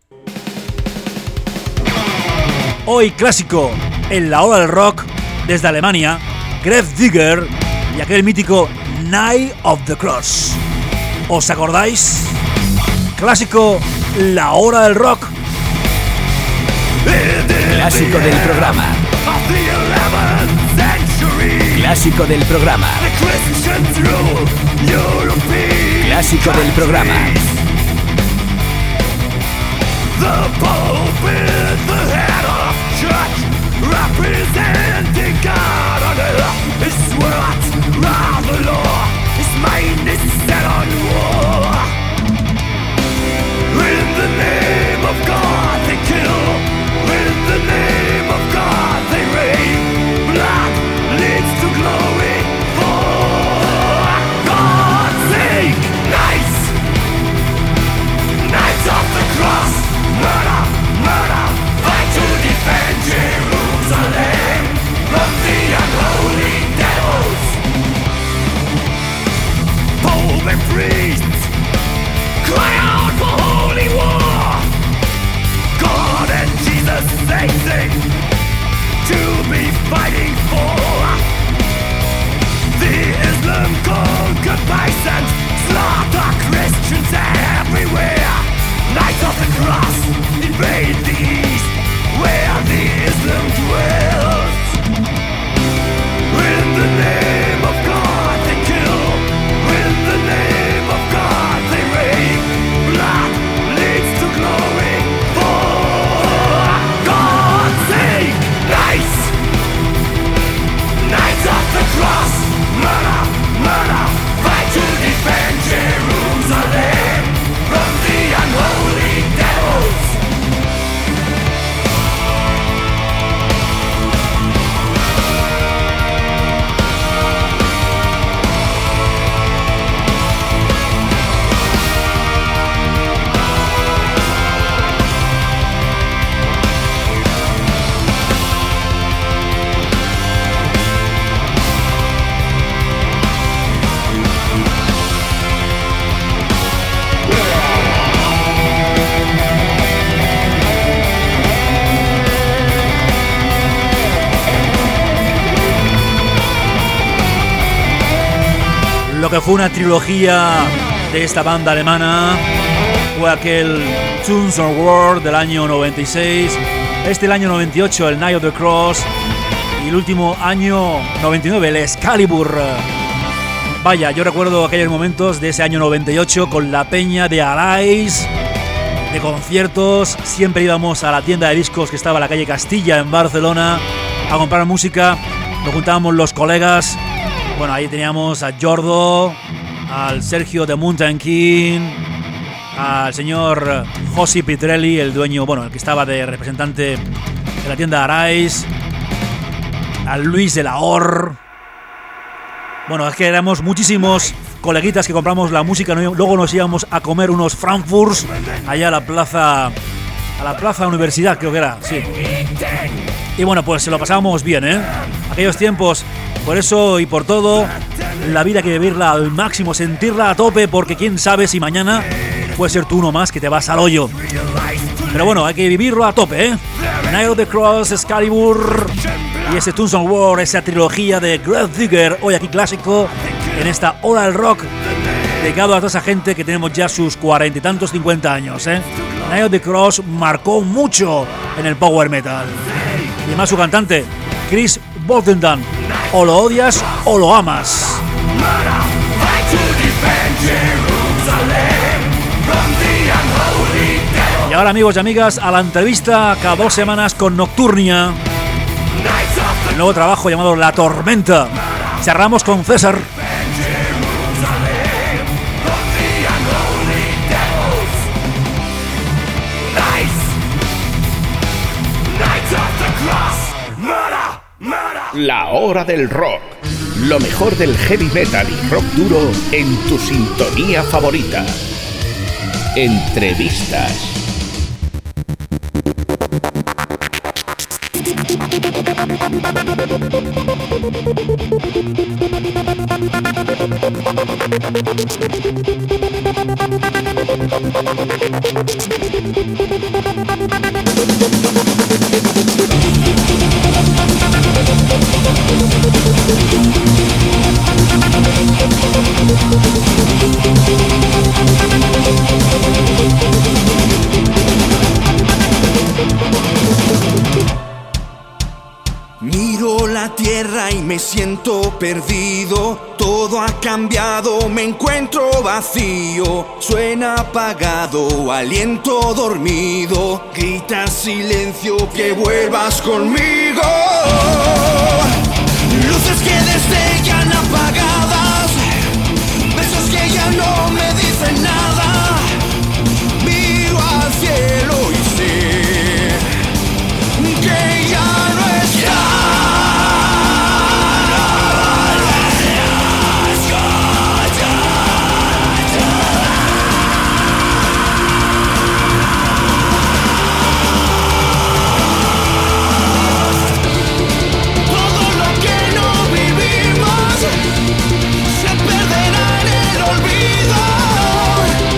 Hoy clásico, en la hora del rock, desde Alemania, Gravedigger y aquel mítico Night of the Cross. ¿Os acordáis? Clásico, la hora del rock. Clásico del programa. Clásico del programa. Clásico del programa. The Pope is the head of church, representing God on earth. His words are the law, his mind is set on war. In the name of God they kill, in the name of God they reign. Blood leads to glory for God's sake. Knights of the cross. Murder, murder, fight to defend Jerusalem. lo que fue una trilogía de esta banda alemana. Fue aquel Tunes on War del año 96, el año 98 el Night of the Cross y el último año 99 el Excalibur. Vaya, yo recuerdo aquellos momentos de ese año 98 con la peña de Arais, de conciertos. Siempre íbamos a la tienda de discos que estaba en la calle Castilla en Barcelona a comprar música. Nos juntábamos los colegas. Bueno, ahí teníamos a Jordo, al Sergio de Mountain King, al señor Josi Pitrelli, el dueño, bueno, el que estaba de representante de la tienda Arais, al Luis de la Or. Bueno, es que éramos muchísimos coleguitas que compramos la música, luego nos íbamos a comer unos Frankfurts allá a la plaza Universidad, creo que era, sí. Y bueno, pues se lo pasábamos bien, ¿eh? Aquellos tiempos, por eso y por todo, la vida hay que vivirla al máximo, sentirla a tope, porque quién sabe si mañana puede ser tú uno más que te vas al hoyo. Pero bueno, hay que vivirlo a tope, ¿eh? Night of the Cross, Excalibur y ese Tunes on War, esa trilogía de Grave Digger, hoy aquí clásico en esta hora del rock, dedicado a toda esa gente que tenemos ya sus 40 y tantos, 50 años, ¿eh? Night of the Cross marcó mucho en el power metal. Y además su cantante, Chris Boltendan, o lo odias o lo amas. Y ahora, amigos y amigas, a la entrevista cada 2 semanas con Nocturnia, el nuevo trabajo llamado La Tormenta. Cerramos con César. La hora del rock. Lo mejor del heavy metal y rock duro en tu sintonía favorita. Entrevistas. Miro la tierra y me siento perdido. Todo ha cambiado, me encuentro vacío. Suena apagado, aliento dormido. Grita silencio, que vuelvas conmigo. Luces que destellan apagadas, besos que ya no me dicen nada. Miro al cielo y sé que ya no está. Se perderá en el olvido.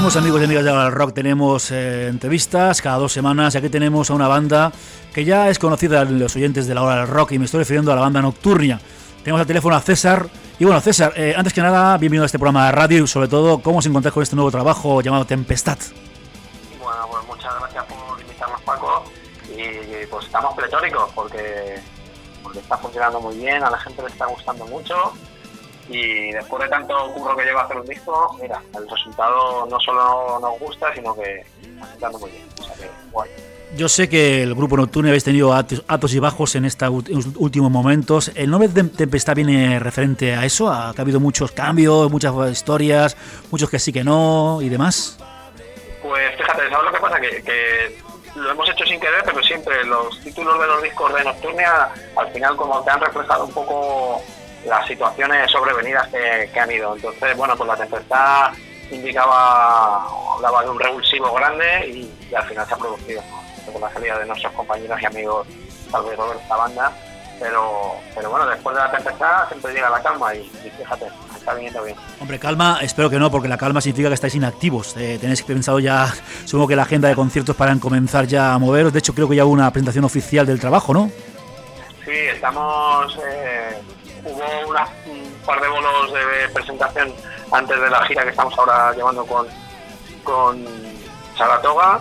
seguimos, amigos y amigas de Hora del Rock. Tenemos entrevistas cada 2 semanas y aquí tenemos a una banda que ya es conocida de los oyentes de la Hora del Rock y me estoy refiriendo a la banda Nocturnia. Tenemos al teléfono a César. Y bueno, César, antes que nada, bienvenido a este programa de radio y sobre todo, ¿cómo os encontráis con este nuevo trabajo llamado Tempestad? Bueno, pues muchas gracias por invitarnos, Paco, y pues estamos pletóricos porque está funcionando muy bien, a la gente le está gustando mucho y después de tanto curro que lleva hacer un disco, mira, el resultado no solo nos gusta, sino que está funcionando muy bien, o sea que guay. Yo sé que el grupo Nocturnia habéis tenido altos y bajos en estos últimos momentos. ¿El nombre de Tempestad viene referente a eso? ¿A que ha habido muchos cambios, muchas historias, muchos que sí que no y demás? Pues fíjate, ¿sabes lo que pasa? Que lo hemos hecho sin querer, pero siempre los títulos de los discos de Nocturnia al final como que han reflejado un poco las situaciones sobrevenidas que han ido. Entonces, bueno, pues la Tempestad hablaba de un revulsivo grande y al final se ha producido, ¿no? Con la salida de nuestros compañeros y amigos alrededor de esta banda, pero bueno, después de la tempestad siempre llega la calma y fíjate, está viniendo bien. Hombre, calma, espero que no, porque la calma significa que estáis inactivos. Tenéis pensado ya, supongo que la agenda de conciertos para comenzar ya a moveros. De hecho, creo que ya hubo una presentación oficial del trabajo, ¿no? Sí, estamos... hubo un par de bolos de presentación antes de la gira que estamos ahora llevando con Saratoga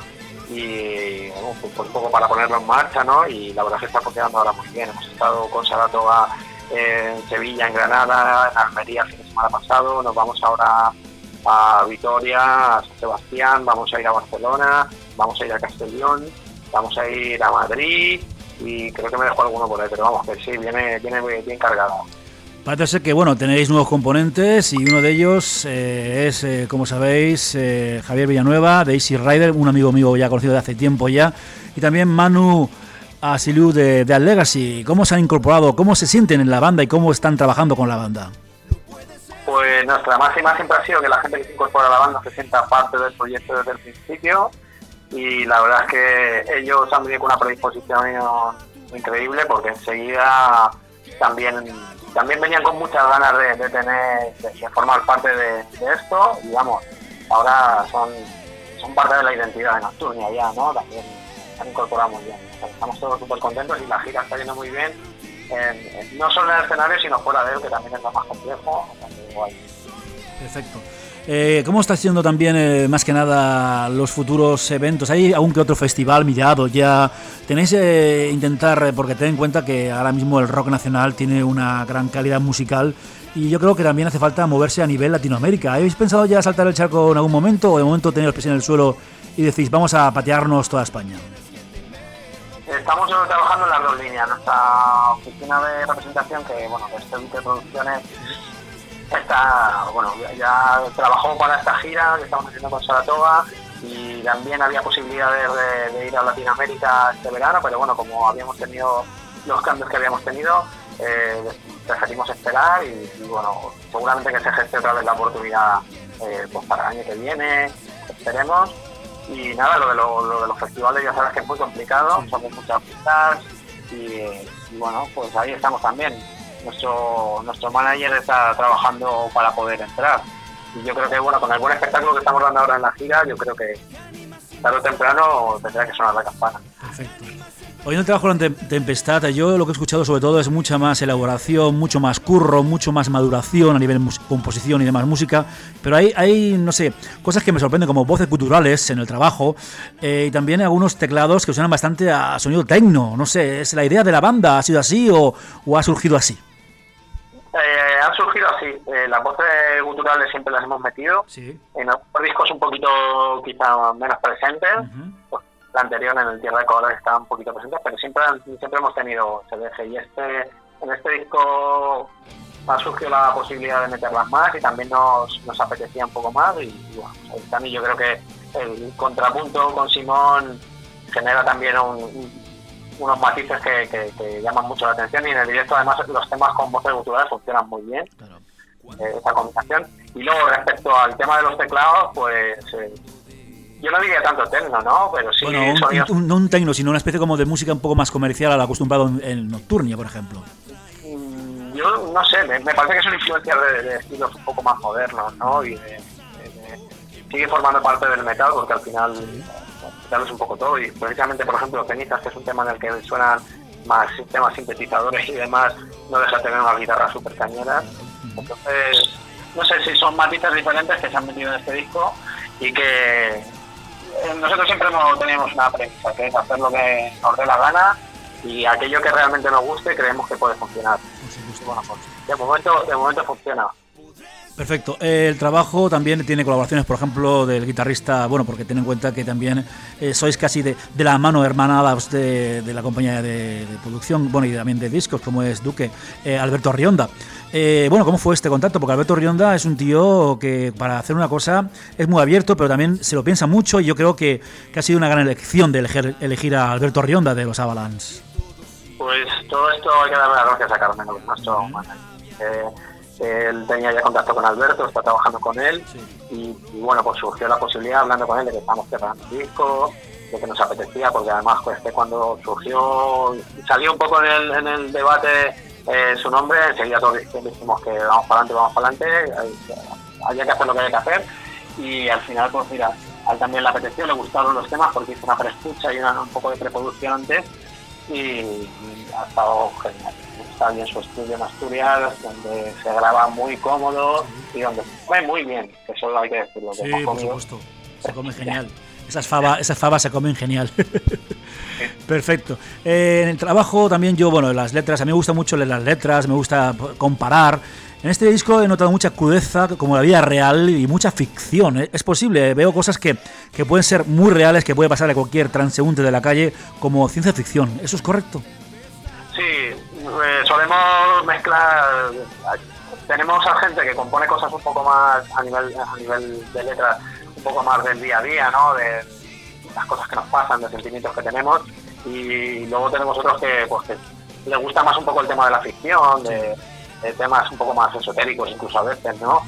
y bueno, pues un poco para ponerlo en marcha, ¿no? Y la verdad es que está funcionando ahora muy bien. Hemos estado con Saratoga en Sevilla, en Granada, en Almería el fin de semana pasado, nos vamos ahora a Vitoria, a San Sebastián, vamos a ir a Barcelona, vamos a ir a Castellón, vamos a ir a Madrid y creo que me dejo alguno por ahí, pero vamos, que sí, viene bien cargada. Parece ser que, bueno, tenéis nuevos componentes y uno de ellos es, como sabéis, Javier Villanueva, de Easy Rider, un amigo mío ya conocido de hace tiempo ya, y también Manu Asilú de Dead Legacy. ¿Cómo se han incorporado? ¿Cómo se sienten en la banda y cómo están trabajando con la banda? Pues nuestra máxima siempre ha sido que la gente que se incorpora a la banda se sienta parte del proyecto desde el principio y la verdad es que ellos han venido con una predisposición increíble porque enseguida también venían con muchas ganas de formar parte de esto y vamos, ahora son parte de la identidad de Nocturnia ya, ¿no? También se han incorporado muy bien. Estamos todos súper contentos y la gira está yendo muy bien, no solo en el escenario sino fuera de él, que también es lo más complejo. Perfecto. ¿Cómo está siendo también, más que nada, los futuros eventos? ¿Hay algún que otro festival mirado ya? ¿Tenéis intentar, porque ten en cuenta que ahora mismo el rock nacional tiene una gran calidad musical y yo creo que también hace falta moverse a nivel Latinoamérica? ¿Habéis pensado ya saltar el charco en algún momento o de momento tenéis los pies en el suelo y decís vamos a patearnos toda España? Estamos trabajando en las dos líneas. Nuestra oficina de representación, que bueno, que es de Producciones, ya trabajó para esta gira que estamos haciendo con Saratoga y también había posibilidades de ir a Latinoamérica este verano, pero bueno, como habíamos tenido los cambios que habíamos tenido, preferimos esperar y bueno, seguramente que se geste otra vez la oportunidad pues para el año que viene, esperemos. Y nada, lo de los festivales ya sabes que es muy complicado, sí. Somos muchas pistas y bueno, pues ahí estamos también. Nuestro manager está trabajando para poder entrar y yo creo que bueno, con el buen espectáculo que estamos dando ahora en la gira, yo creo que tarde o temprano tendrá que sonar la campana. Perfecto. Oyendo el trabajo de Tempestad, yo lo que he escuchado sobre todo es mucha más elaboración, mucho más curro, mucho más maduración a nivel composición y demás música, pero hay no sé, cosas que me sorprenden como voces guturales en el trabajo y también algunos teclados que suenan bastante a sonido techno. No sé, ¿es la idea de la banda? ¿Ha sido así o ha surgido así? Han surgido así, las voces guturales siempre las hemos metido, sí. En los discos un poquito quizá menos presentes, pues, la anterior en el Tierra de Colores estaba un poquito presente, pero siempre hemos tenido CDG y en este disco ha surgido la posibilidad de meterlas más y también nos apetecía un poco más y bueno, ahí están, y yo creo que el contrapunto con Simón genera también unos matices que llaman mucho la atención y en el directo además los temas con voces guturales funcionan muy bien, claro. Esa combinación. Y luego respecto al tema de los teclados, pues yo no diría tanto techno, ¿no? Pero sí, bueno, sonidos... no un techno, sino una especie como de música un poco más comercial a la acostumbrado en Nocturnia, por ejemplo. Yo no sé, me parece que son influencias de estilos un poco más modernos, ¿no? Y sigue formando parte del metal, porque al final el metal es un poco todo, y precisamente, por ejemplo, Cenizas, que es un tema en el que suenan más temas sintetizadores y demás, no deja de tener unas guitarras súper cañeras. Entonces, no sé si son matices diferentes que se han metido en este disco, y que nosotros siempre teníamos una premisa, que es hacer lo que nos dé la gana, y aquello que realmente nos guste creemos que puede funcionar. Bueno, pues, de momento funciona. Perfecto. El trabajo también tiene colaboraciones, por ejemplo, del guitarrista, bueno, porque ten en cuenta que también sois casi de la mano hermanadas de la compañía de producción, bueno, y también de discos, como es Duque, Alberto Rionda. Bueno, ¿cómo fue este contacto? Porque Alberto Rionda es un tío que para hacer una cosa es muy abierto, pero también se lo piensa mucho, y yo creo que ha sido una gran elección de elegir a Alberto Rionda de los Avalanche. Pues todo esto hay que darle las gracias a Carmen, nuestro manager. Él tenía ya contacto con Alberto, está trabajando con él, y bueno, pues surgió la posibilidad, hablando con él, de que estamos cerrando el disco, de que nos apetecía, porque además pues cuando surgió, salió un poco en el debate su nombre, enseguida todos dijimos que vamos para adelante, había que hacer lo que había que hacer, y al final pues mira, a él también le apeteció, le gustaron los temas, porque hizo una preescucha y un poco de preproducción antes, y ha estado genial. Está bien su estudio en Asturias, donde se graba muy cómodo y donde se come muy bien, que eso hay que decirlo. Sí, por supuesto, se come genial. Esas fabas se comen genial. Perfecto. En el trabajo también yo, bueno, las letras, a mí me gusta mucho leer las letras, me gusta comparar. En este disco he notado mucha crudeza, como la vida real, y mucha ficción. Es posible, veo cosas que pueden ser muy reales, que puede pasar a cualquier transeúnte de la calle, como ciencia ficción. ¿Eso es correcto? Sí, solemos mezclar. Tenemos a gente que compone cosas un poco más a nivel de letras, un poco más del día a día, ¿no? De las cosas que nos pasan, de sentimientos que tenemos, y luego tenemos otros que les gusta más un poco el tema de la ficción, de temas un poco más esotéricos incluso a veces, ¿no?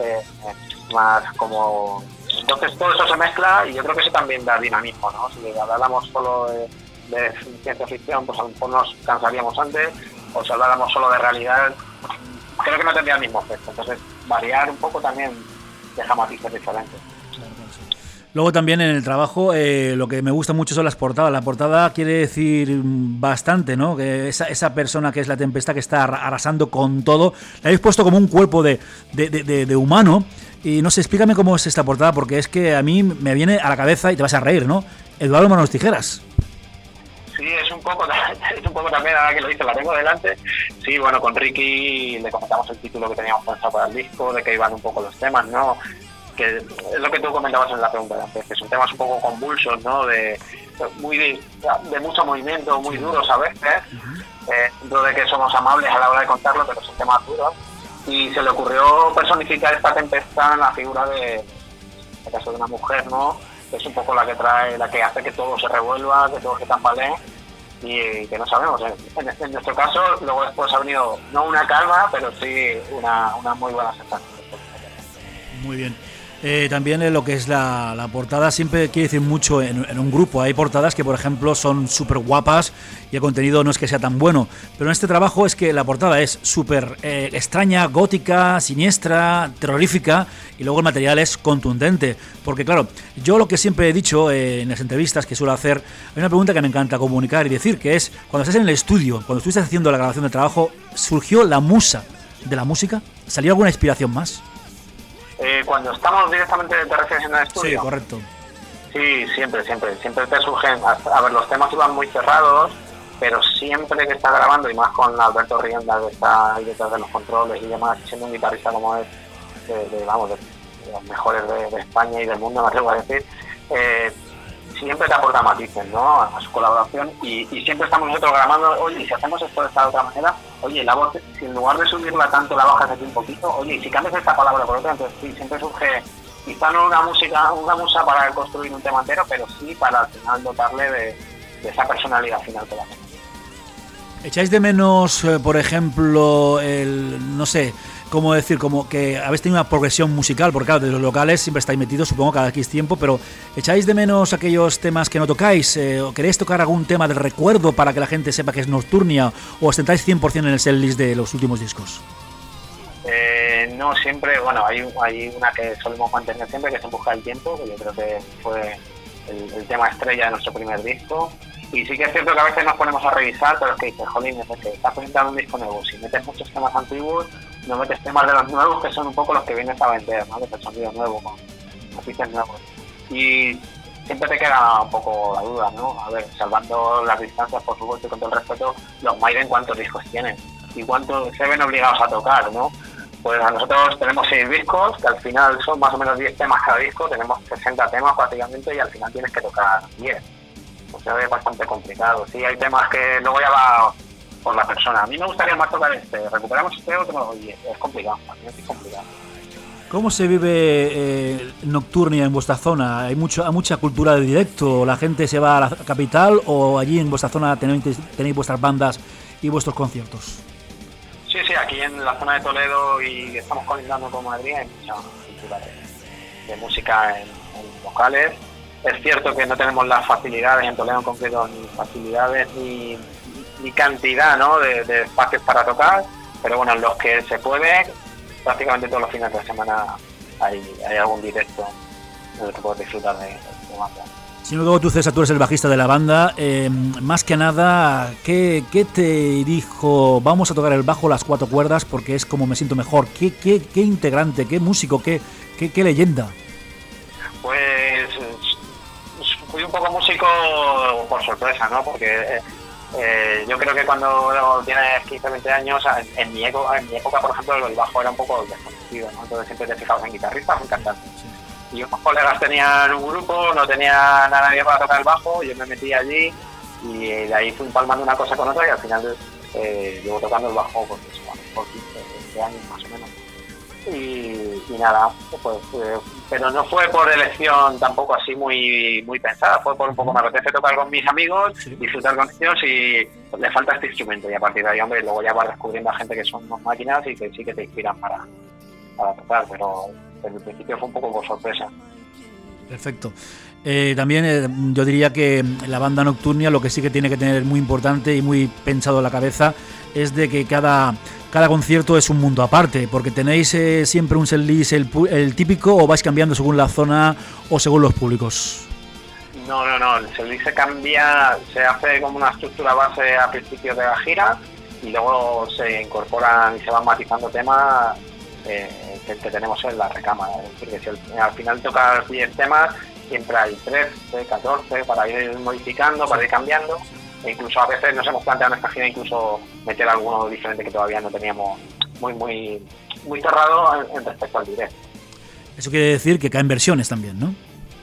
Más como... Entonces todo eso se mezcla, y yo creo que eso también da dinamismo, ¿no? Si habláramos solo de ciencia ficción, pues a lo mejor nos cansaríamos antes, o si habláramos solo de realidad, creo que no tendría el mismo efecto. Entonces variar un poco también deja matices diferentes. Luego también en el trabajo lo que me gusta mucho son las portadas. La portada quiere decir bastante, ¿no? Que esa persona que es la tempestad, que está arrasando con todo, la habéis puesto como un cuerpo de humano. Y no sé, explícame cómo es esta portada, porque es que a mí me viene a la cabeza, y te vas a reír, ¿no? Eduardo Manos Tijeras. Sí, es un poco también, ahora que lo dice, la tengo delante. Sí, bueno, con Ricky le comentamos el título que teníamos pensado para el disco, de que iban un poco los temas, ¿no? Que es lo que tú comentabas en la pregunta de antes, que son temas un poco convulsos, ¿no? De mucho movimiento, muy duros a veces, dentro de que somos amables a la hora de contarlo, pero son temas duros. Y se le ocurrió personificar esta tempestad en la figura en el caso de una mujer, ¿no? Que es un poco la que hace que todo se revuelva, que todo se tambalee, y que no sabemos. En nuestro caso, luego después ha venido, no una calma, pero sí una muy buena sensación. Muy bien. También lo que es la portada siempre quiere decir mucho en un grupo. Hay portadas que, por ejemplo, son súper guapas y el contenido no es que sea tan bueno, pero en este trabajo es que la portada es súper extraña, gótica, siniestra, terrorífica, y luego el material es contundente. Porque claro, yo lo que siempre he dicho en las entrevistas que suelo hacer, hay una pregunta que me encanta comunicar y decir, que es, cuando estás en el estudio, cuando estuviste haciendo la grabación del trabajo, ¿surgió la musa de la música? ¿Salió alguna inspiración más? Cuando estamos directamente, ¿te refieres en el estudio? Sí, correcto. Sí, siempre te surgen. A ver, los temas iban muy cerrados, pero siempre que está grabando, y más con Alberto Rionda, que está ahí detrás de los controles y demás, siendo un guitarrista como es, de los mejores de España y del mundo, me atrevo a decir, siempre te aporta matices, ¿no? A su colaboración, y siempre estamos nosotros grabando, oye, y si hacemos esto de esta otra manera, oye, la voz, si en lugar de subirla tanto la bajas aquí un poquito, oye, y si cambias esta palabra por otra, entonces sí, siempre surge, quizá no una musa para construir un tema entero, pero sí para al final dotarle de esa personalidad final que la tenemos. ¿Echáis de menos, por ejemplo, no sé, cómo decir, como que habéis tenido una progresión musical? Porque claro, de los locales siempre estáis metidos, supongo, cada X tiempo, pero ¿echáis de menos aquellos temas que no tocáis? ¿O queréis tocar algún tema del recuerdo para que la gente sepa que es Nocturnia? ¿O os centráis 100% en el setlist de los últimos discos? no siempre, bueno, hay una que solemos mantener siempre, que es En busca del tiempo, que yo creo que fue el tema estrella de nuestro primer disco. Y sí que es cierto que a veces nos ponemos a revisar, pero es que dices, jolín, es que estás presentando un disco nuevo, si metes muchos temas antiguos, no metes temas de los nuevos, que son un poco los que vienes a vender, ¿no? Que es el sonido nuevo, con noticias nuevos. Y siempre te queda un poco la duda, ¿no? A ver, salvando las distancias, por supuesto, y con todo el respeto, los Maiden, ¿cuántos discos tienen? ¿Y cuántos se ven obligados a tocar, no? Pues nosotros tenemos 6 discos, que al final son más o menos 10 temas cada disco, tenemos 60 temas prácticamente, y al final tienes que tocar 10. O sea, es bastante complicado. Sí, hay temas que luego ya va por la persona. A mí me gustaría más tocar recuperamos este otro, y es complicado, a mí es complicado. ¿Cómo se vive Nocturnia en vuestra zona? ¿Hay mucha cultura de directo? ¿La gente se va a la capital o allí en vuestra zona tenéis vuestras bandas y vuestros conciertos? Sí, aquí en la zona de Toledo, y estamos colindando con Madrid, hay mucha cultura de música en locales. Es cierto que no tenemos las facilidades en Toledo en concreto, ni facilidades ni cantidad, ¿no? de espacios para tocar, pero bueno, en los que se puede, prácticamente todos los fines de semana hay algún directo en el que puedes disfrutar de banda. Si luego tú, César, tú eres el bajista de la banda, más que nada, ¿qué te dijo? Vamos a tocar el bajo las 4 cuerdas porque es como me siento mejor. ¿Qué integrante, qué músico, qué leyenda? Pues fui un poco músico por sorpresa, ¿no? Porque yo creo que cuando tienes 15 o 20 años, en mi época, por ejemplo, el bajo era un poco desconocido, ¿no? Entonces siempre te fijabas en guitarristas o en cantantes. Y unos colegas tenían un grupo, no tenía nadie para tocar el bajo, yo me metí allí y de ahí fui empalmando una cosa con otra, y al final llevo tocando el bajo por 15 años más o menos. Y nada, pues, pero no fue por elección tampoco así muy pensada, fue por un poco me apetece tocar con mis amigos, disfrutar con ellos, y le falta este instrumento, y a partir de ahí, hombre, luego ya vas descubriendo a gente que son unas máquinas y que sí que te inspiran para tocar, pero en el principio fue un poco por sorpresa. Perfecto. También yo diría que la banda Nocturnia lo que sí que tiene que tener muy importante y muy pensado en la cabeza es de que cada concierto es un mundo aparte, porque tenéis siempre un setlist el típico, o vais cambiando según la zona o según los públicos. No, el setlist se cambia, se hace como una estructura base a principios de la gira y luego se incorporan y se van matizando temas que tenemos en la recámara. Es decir, que si al final tocas 10 temas, siempre hay 13, 14 para ir modificando, para ir cambiando, e incluso a veces nos hemos planteado en esta gira incluso meter alguno diferente que todavía no teníamos muy cerrado en respecto al directo. Eso quiere decir que caen versiones también, ¿no?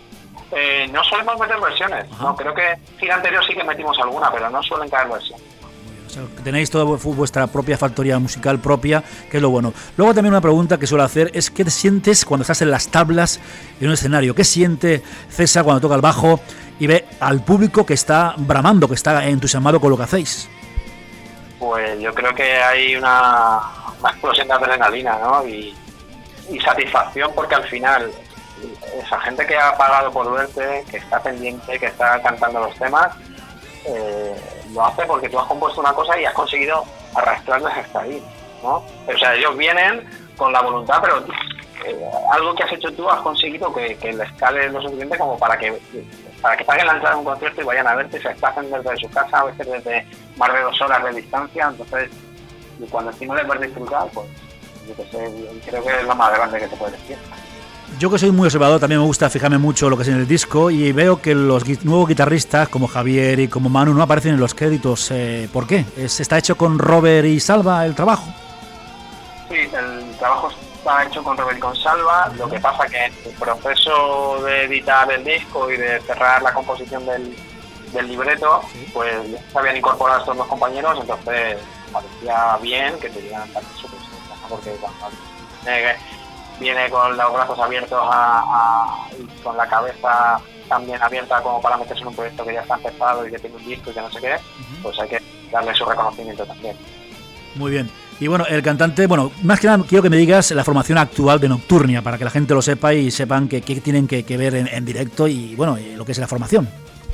No solemos meter versiones. No, creo que gira anterior sí que metimos alguna, pero no suelen caer versiones. O sea, tenéis toda vuestra propia factoría musical propia, que es lo bueno. Luego también una pregunta que suelo hacer es ¿qué te sientes cuando estás en las tablas en un escenario? ¿Qué siente César cuando toca el bajo y ve al público que está bramando, que está entusiasmado con lo que hacéis? Pues yo creo que hay una explosión de adrenalina, ¿no? Y satisfacción, porque al final esa gente que ha pagado por verte, que está pendiente, que está cantando los temas, lo hace porque tú has compuesto una cosa y has conseguido arrastrarles hasta ahí, ¿no? O sea, ellos vienen con la voluntad, pero algo que has hecho tú has conseguido que les cale lo suficiente como para que paguen la entrada a un concierto y vayan a verte, se desplacen desde su casa, a veces desde más de 2 horas de distancia. Entonces, y cuando encima les ves disfrutar, pues yo que sé, creo que es lo más grande que te puede decir. Yo, que soy muy observador, también me gusta fijarme mucho lo que es en el disco, y veo que los nuevos guitarristas como Javier y como Manu no aparecen en los créditos. ¿Por qué? ¿Está hecho con Robert y Salva el trabajo? Sí, el trabajo está hecho con Robert y con Salva. Lo que pasa que en el proceso de editar el disco y de cerrar la composición del libreto, pues se habían incorporado estos 2 compañeros, entonces parecía bien que tuvieran también su presencia, ¿no? Porque cuando viene con los brazos abiertos y con la cabeza también abierta como para meterse en un proyecto que ya está empezado y que tiene un disco y que no sé qué, pues hay que darle su reconocimiento también. Muy bien. Y bueno, el cantante, más que nada quiero que me digas la formación actual de Nocturnia, para que la gente lo sepa y sepan qué tienen que ver en directo y bueno, lo que es la formación.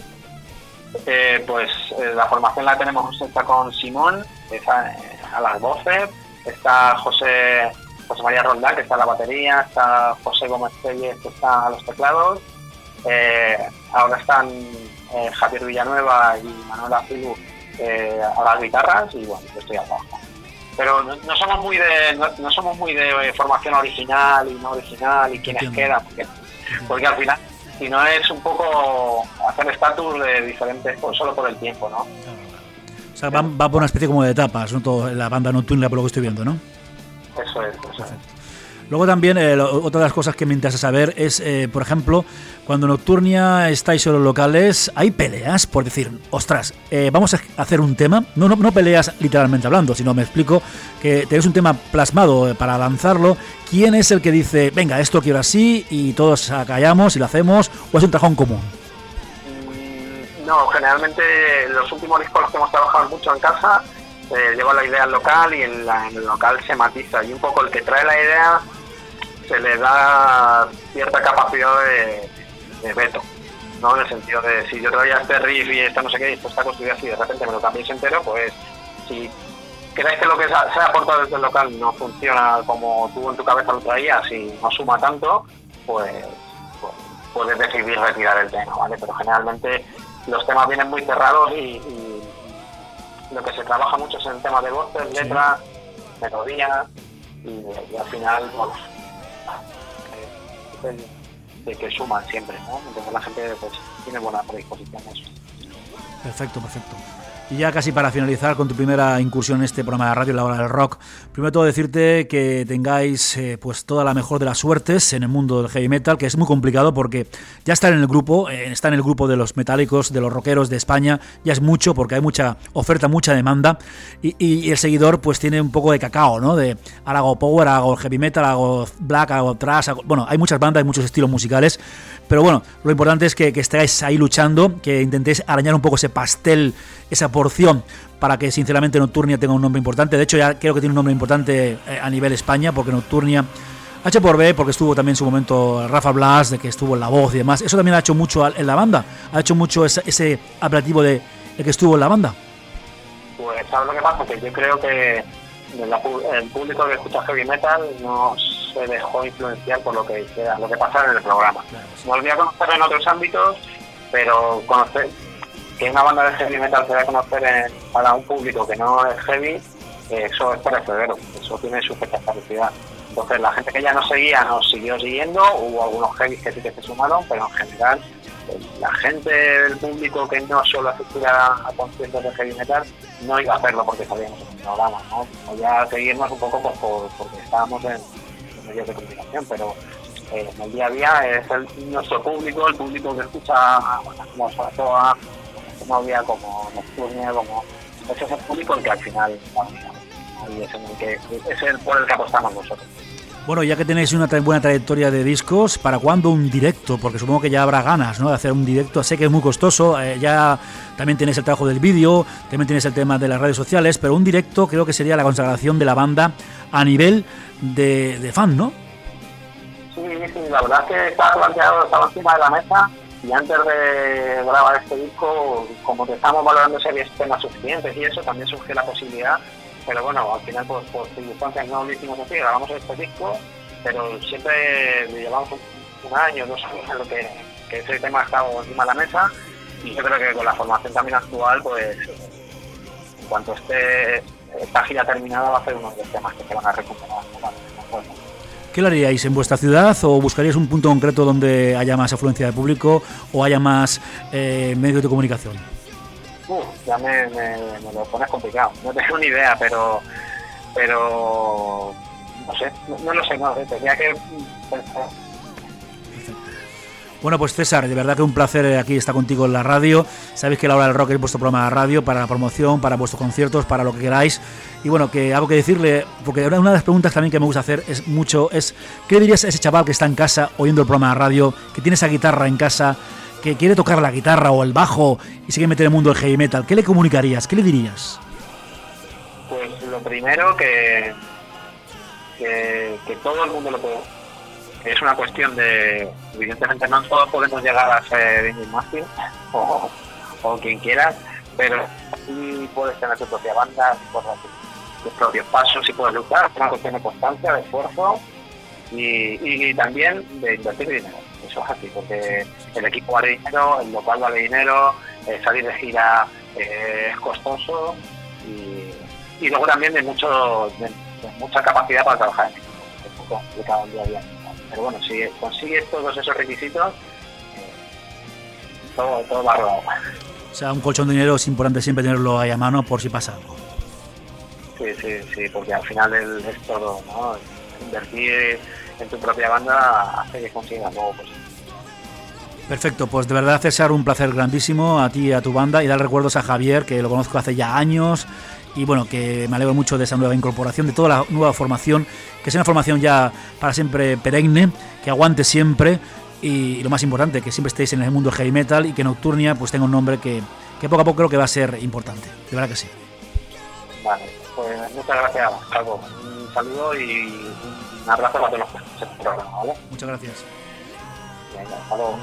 Pues la formación la tenemos hecha con Simón, a las voces, está José José María Roldán, que está en la batería, está José Gómez Telles, que está a los teclados, ahora están Javier Villanueva y Manuel Afilu a las guitarras, y bueno, yo estoy abajo. Pero no somos muy de formación original y no original y quiénes quedan, porque al final, si no, es un poco hacer estatus de diferentes, pues solo por el tiempo, ¿no? O sea, va por una especie como de etapas, ¿no? Todo, la banda Nocturnia, por lo que estoy viendo, ¿no? Eso es. Luego también, otra de las cosas que me interesa saber es, por ejemplo, cuando Nocturnia estáis en los locales, ¿hay peleas? Por decir, ostras, vamos a hacer un tema, no peleas literalmente hablando, sino me explico, que tenéis un tema plasmado para lanzarlo. ¿Quién es el que dice, venga, esto quiero así, y todos callamos y lo hacemos, o es un trabajo en común? No, generalmente los últimos discos los que hemos trabajado mucho en casa, lleva la idea al local y en el local se matiza, y un poco el que trae la idea se le da cierta capacidad de veto, ¿no? En el sentido de, si yo traía este riff y esto no sé qué, y esto está construido así, de repente me lo cambiéis entero, pues si crees que lo que se ha aportado desde el local no funciona como tú en tu cabeza lo traías y no suma tanto, pues puedes decidir retirar el tema, ¿vale? Pero generalmente los temas vienen muy cerrados y lo que se trabaja mucho es en el tema de voces, letras, melodía, y al final, bueno, que suman siempre, ¿no? Entonces la gente pues tiene buena predisposición a eso. Perfecto. Y ya casi para finalizar con tu primera incursión en este programa de radio, La Hora del Rock, primero todo decirte que tengáis pues toda la mejor de las suertes en el mundo del heavy metal, que es muy complicado porque ya estar en el grupo, está en el grupo de los metálicos, de los rockeros de España, ya es mucho porque hay mucha oferta, mucha demanda, y el seguidor pues tiene un poco de cacao, ¿no? De ahora hago power, hago heavy metal, hago black, hago thrash, bueno, hay muchas bandas, hay muchos estilos musicales, pero bueno, lo importante es que estéis ahí luchando, que intentéis arañar un poco ese pastel, esa porción, para que sinceramente Nocturnia tenga un nombre importante. De hecho ya creo que tiene un nombre importante a nivel España, porque Nocturnia, H por B, porque estuvo también en su momento Rafa Blas, de que estuvo en La Voz y demás, eso también ha hecho mucho en la banda, ha hecho mucho ese apelativo de que estuvo en la banda. Pues sabes lo que pasa, que yo creo que el público que escucha heavy metal no se dejó influenciar por lo que pasaba en el programa. Me olvidé conocer en otros ámbitos, pero conocer que una banda de heavy metal se debe conocer para un público que no es heavy, eso es perecedero, eso tiene su espectacularidad. Entonces la gente que ya nos seguía nos siguió siguiendo, hubo algunos heavy que sí que se sumaron, pero en general la gente del público que no solo asistía a conciertos de heavy metal no iba a hacerlo porque sabíamos en el programa, ¿no? O ya seguirnos un poco pues porque estábamos en medios de comunicación, pero en el día a día es nuestro público, el público que escucha como Soatoa, como Novia, como Nocturnia, como ese es el público el que al final es el por el que apostamos nosotros. Bueno, ya que tenéis una buena trayectoria de discos, ¿para cuándo un directo? Porque supongo que ya habrá ganas, ¿no?, de hacer un directo. Sé que es muy costoso, ya también tenéis el trabajo del vídeo, también tenéis el tema de las redes sociales, pero un directo creo que sería la consagración de la banda a nivel de fan, ¿no? Sí, la verdad es que estaba encima de la mesa, y antes de grabar este disco, como que estábamos valorando si había temas suficientes y eso, también surgió la posibilidad. Pero bueno, al final por circunstancias no lo hicimos así, grabamos este disco, pero siempre llevamos un año, 2 años en lo que ese tema ha estado encima de la mesa, y yo creo que con la formación también actual, pues en cuanto esté esta gira terminada va a ser uno de los temas que se van a recuperar. ¿Qué lo haríais en vuestra ciudad, o buscaríais un punto concreto donde haya más afluencia de público o haya más medios de comunicación? Ya me lo pones complicado, no tengo ni idea, pero no sé, no lo sé, tendría que pensar. Bueno, pues César, de verdad que un placer aquí estar contigo en la radio. Sabéis que La Hora del Rock es vuestro programa de radio para la promoción, para vuestros conciertos, para lo que queráis. Y bueno, que algo que decirle, porque una de las preguntas también que me gusta hacer es ¿qué dirías a ese chaval que está en casa oyendo el programa de radio, que tiene esa guitarra en casa, que quiere tocar la guitarra o el bajo y se quiere meter en el mundo del heavy metal? ¿Qué le comunicarías? ¿Qué le dirías? Pues lo primero, que todo el mundo lo puede. Es una cuestión de, evidentemente no todos podemos llegar a ser Daniel Martin o quien quieras, pero sí puedes tener tu propia banda, tus propios pasos si puedes luchar, es una cuestión de constancia, de esfuerzo y también de invertir dinero. Eso es así, porque el equipo vale dinero, el local vale dinero, salir de gira es costoso y luego también de mucha capacidad para trabajar en equipo. Es un poco complicado el día a día. Pero bueno, si consigues todos esos requisitos, todo va rodado. O sea, un colchón de dinero es importante siempre tenerlo ahí a mano por si pasa algo. Sí, porque al final es todo, ¿no? Invertir en tu propia banda hace que consigas luego pues. Perfecto, pues de verdad, César, un placer grandísimo a ti y a tu banda, y dar recuerdos a Javier, que lo conozco hace ya años, y bueno, que me alegro mucho de esa nueva incorporación, de toda la nueva formación, que sea una formación ya para siempre perenne, que aguante siempre, y lo más importante, que siempre estéis en el mundo del heavy metal y que Nocturnia pues tenga un nombre que poco a poco creo que va a ser importante, de verdad que sí. Vale, pues muchas gracias, Calvo. Un saludo y un abrazo para todos los que escuchan el programa, ¿vale? Muchas gracias. Venga, hasta luego.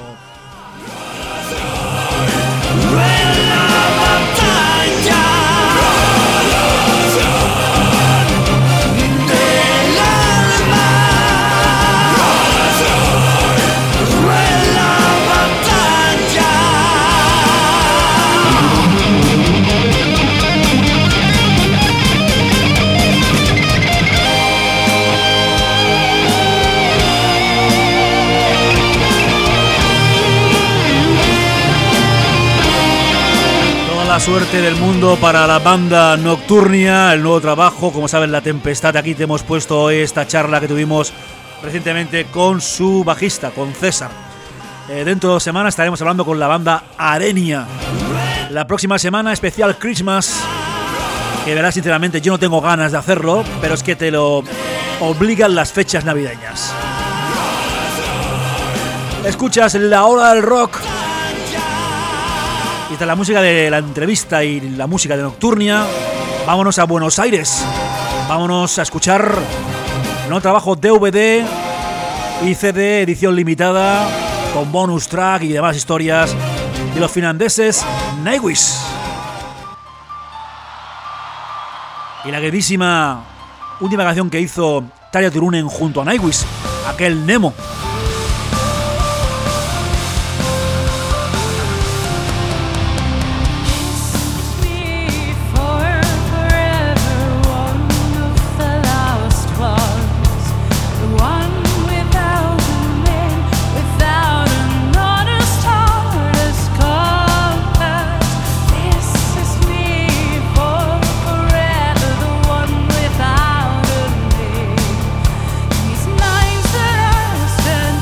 La suerte del mundo para la banda Nocturnia, el nuevo trabajo, como sabes, La Tempestad. Aquí te hemos puesto hoy esta charla que tuvimos recientemente con su bajista, con César. Dentro de 2 semanas estaremos hablando con la banda Arenia. La próxima semana, especial Christmas, que verás, sinceramente, yo no tengo ganas de hacerlo, pero es que te lo obligan las fechas navideñas. Escuchas La Hora del Rock. Y esta es la música de la entrevista y la música de Nocturnia. Vámonos a Buenos Aires. Vámonos a escuchar el nuevo trabajo DVD y CD edición limitada con bonus track y demás historias de los finlandeses Nightwish. Y la queridísima última canción que hizo Tarja Turunen junto a Nightwish, aquel Nemo. These nights that I spend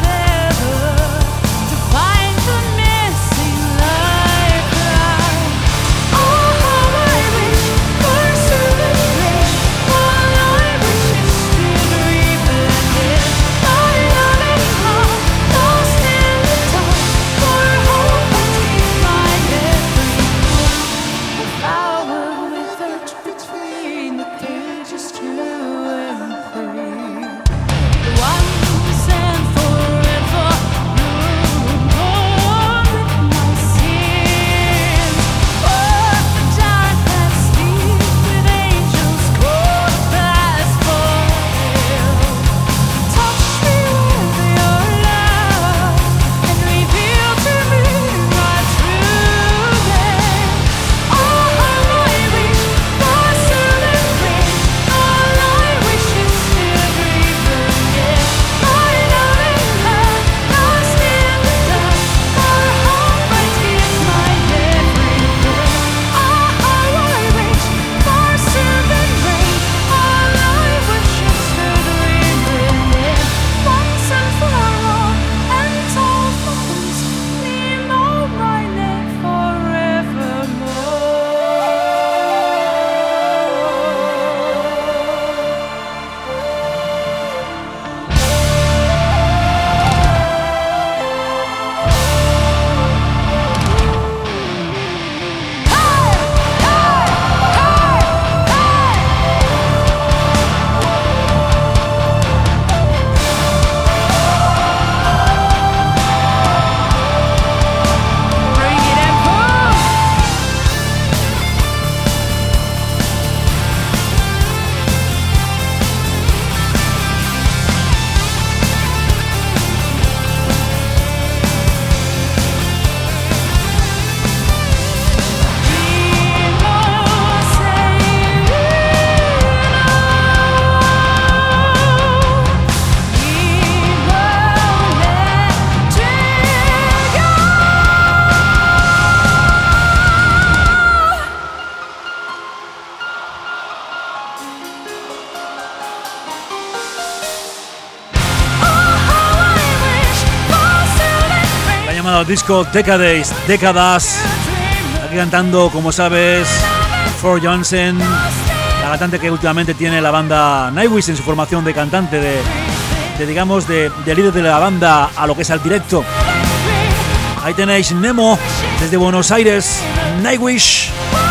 llamado disco Décadas. Aquí cantando, como sabes, Ford Johnson, la cantante que últimamente tiene la banda Nightwish en su formación de cantante, de líder de la banda a lo que es al directo. Ahí tenéis Nemo desde Buenos Aires, Nightwish.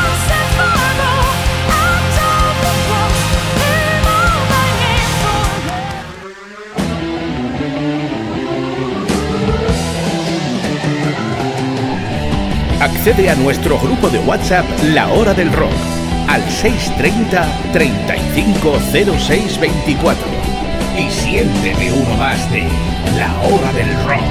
Accede a nuestro grupo de WhatsApp La Hora del Rock al 630 350624 y siéntete uno más de La Hora del Rock.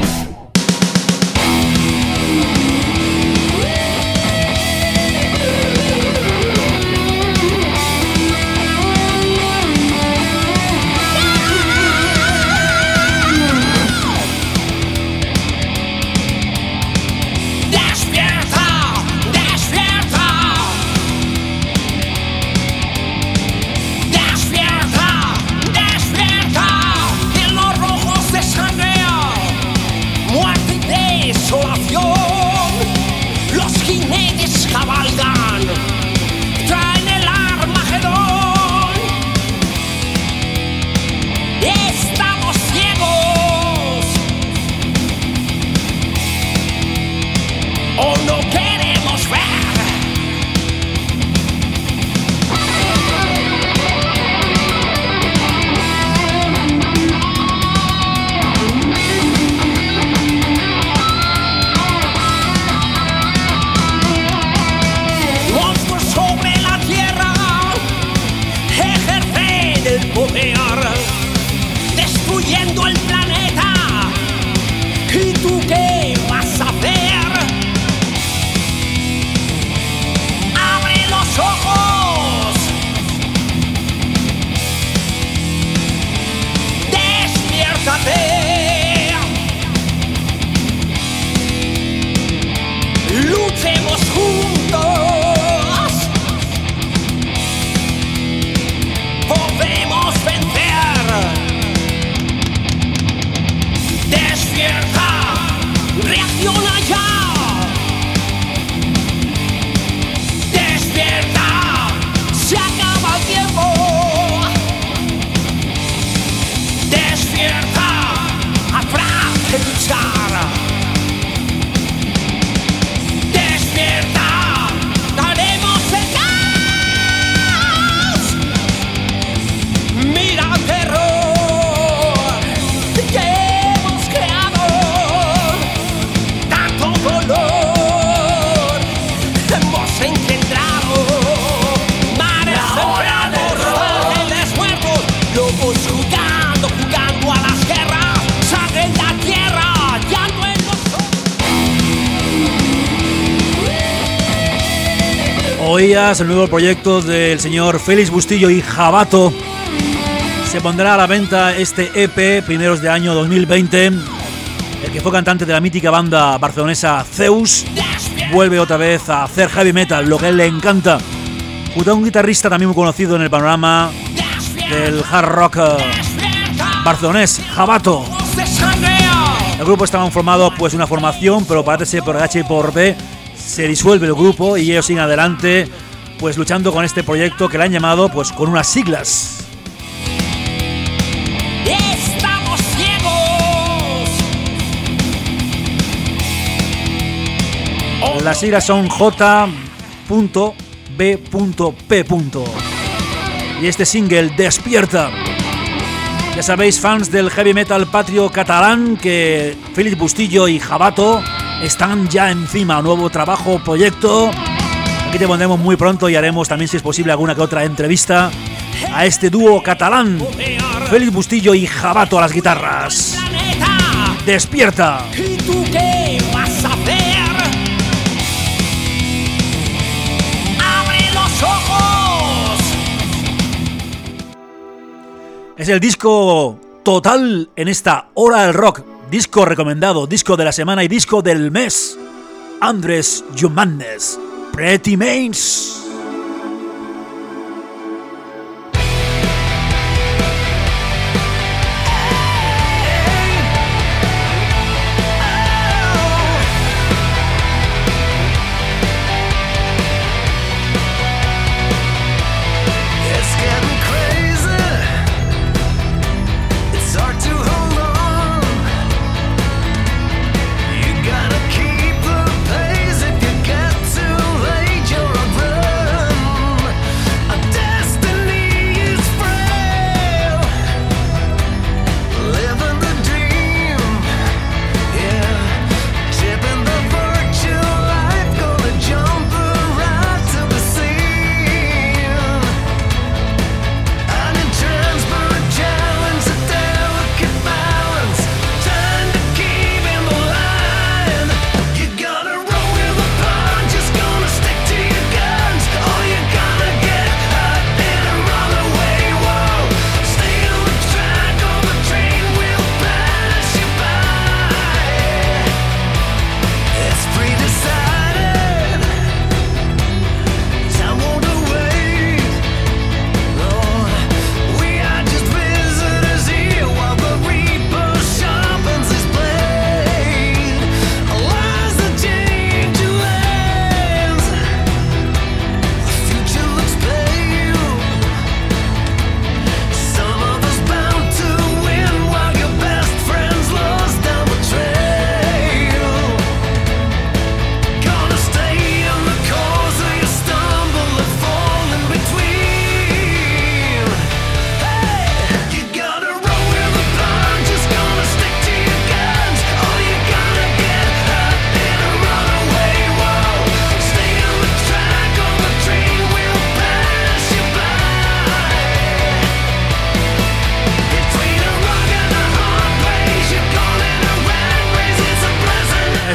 Oías el nuevo proyecto del señor Félix Bustillo y Jabato. Se pondrá a la venta este EP primeros de año 2020. El que fue cantante de la mítica banda barcelonesa Zeus vuelve otra vez a hacer heavy metal, lo que a él le encanta, junto a un guitarrista también muy conocido en el panorama del hard rock barcelonés, Jabato. El grupo estaba formado pues una formación, pero parece ser por H y por B se disuelve el grupo y ellos siguen adelante pues luchando con este proyecto que le han llamado pues con unas siglas. Estamos ciegos. Las siglas son J.B.P. Y este single, Despierta. Ya sabéis, fans del heavy metal patrio catalán, que Félix Bustillo y Jabato están ya encima. Nuevo trabajo, proyecto. Aquí te pondremos muy pronto y haremos también, si es posible, alguna que otra entrevista a este dúo catalán. Félix Bustillo y Jabato a las guitarras. Despierta. ¿Y tú qué vas a hacer? ¡Abre los ojos! Es el disco total en esta hora del rock. Disco recomendado, disco de la semana y disco del mes. Andrés Yumannes, Pretty Mains.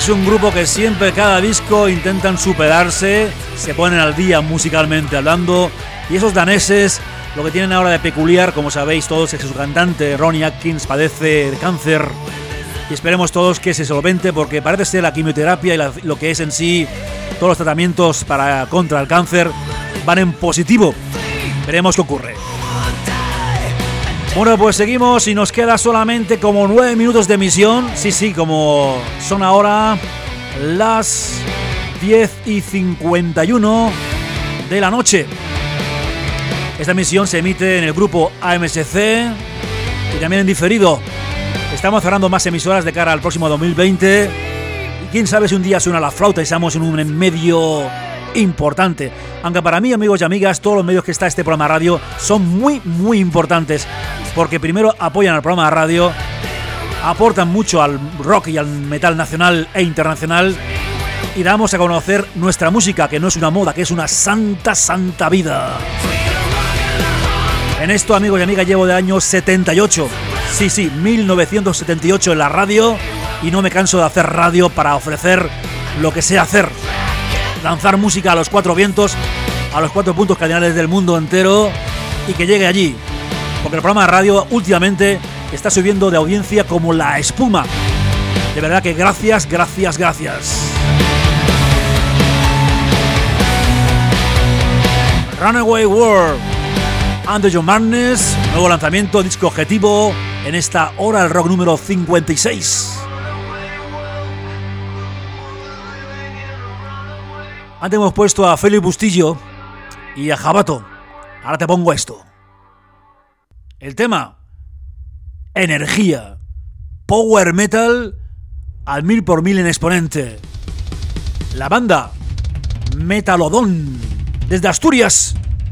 Es un grupo que siempre, cada disco, intentan superarse, se ponen al día musicalmente hablando, y esos daneses, lo que tienen ahora de peculiar, como sabéis todos, es que su cantante Ronnie Atkins padece de cáncer, y esperemos todos que se solvente, porque parece ser la quimioterapia y lo que es en sí todos los tratamientos contra el cáncer van en positivo. Veremos qué ocurre. Bueno, pues seguimos y nos queda solamente como 9 minutos de emisión. Sí, como son ahora las 10:51 de la noche. Esta emisión se emite en el grupo AMSC y también en diferido. Estamos cerrando más emisoras de cara al próximo 2020. Y quién sabe si un día suena la flauta y estamos en un medio importante. Aunque para mí, amigos y amigas, todos los medios que está este programa de radio son muy, muy importantes. Porque primero apoyan al programa de radio, aportan mucho al rock y al metal nacional e internacional, y damos a conocer nuestra música, que no es una moda, que es una santa, santa vida. En esto, amigos y amigas, llevo de año 78. Sí, 1978 en la radio, y no me canso de hacer radio para ofrecer lo que sé hacer. Lanzar música a los 4 vientos, a los 4 puntos cardinales del mundo entero, y que llegue allí. Porque el programa de radio últimamente está subiendo de audiencia como la espuma. De verdad que gracias. Runaway World, Under Your Madness, nuevo lanzamiento, disco objetivo en esta hora del rock número 56. Antes hemos puesto a Félix Bustillo y a Jabato. Ahora te pongo esto. El tema, energía, power metal al 1000x1000 en exponente. La banda Metalodon, desde Asturias.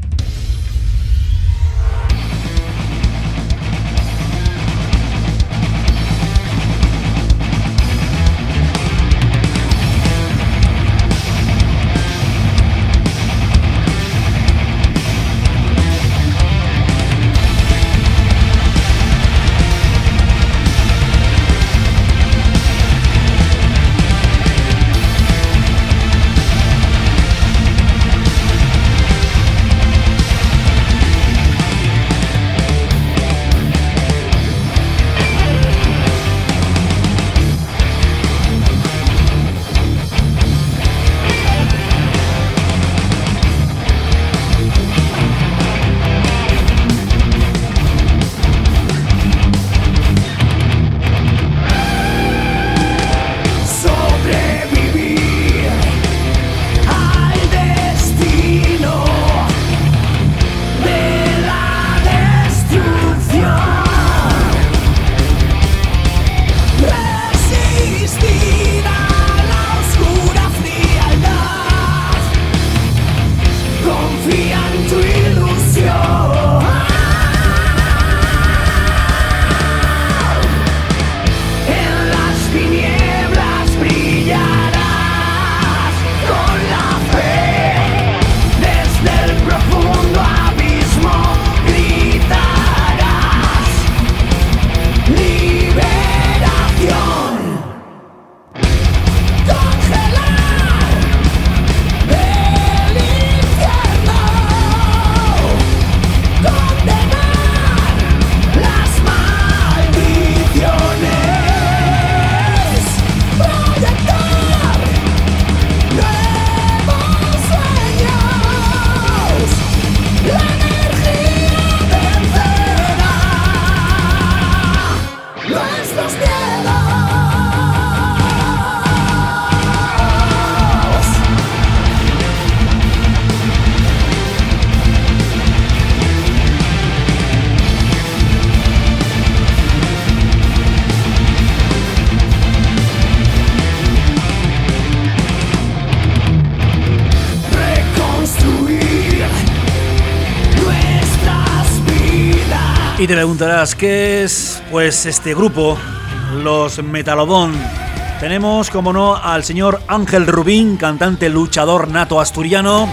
Y te preguntarás, ¿qué es? Pues este grupo, los Metalodon. Tenemos, como no, al señor Ángel Rubín, cantante luchador nato asturiano,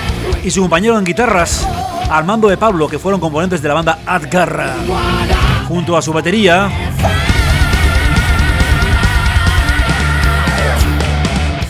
y su compañero en guitarras, Armando de Pablo, que fueron componentes de la banda Adgarra. Junto a su batería,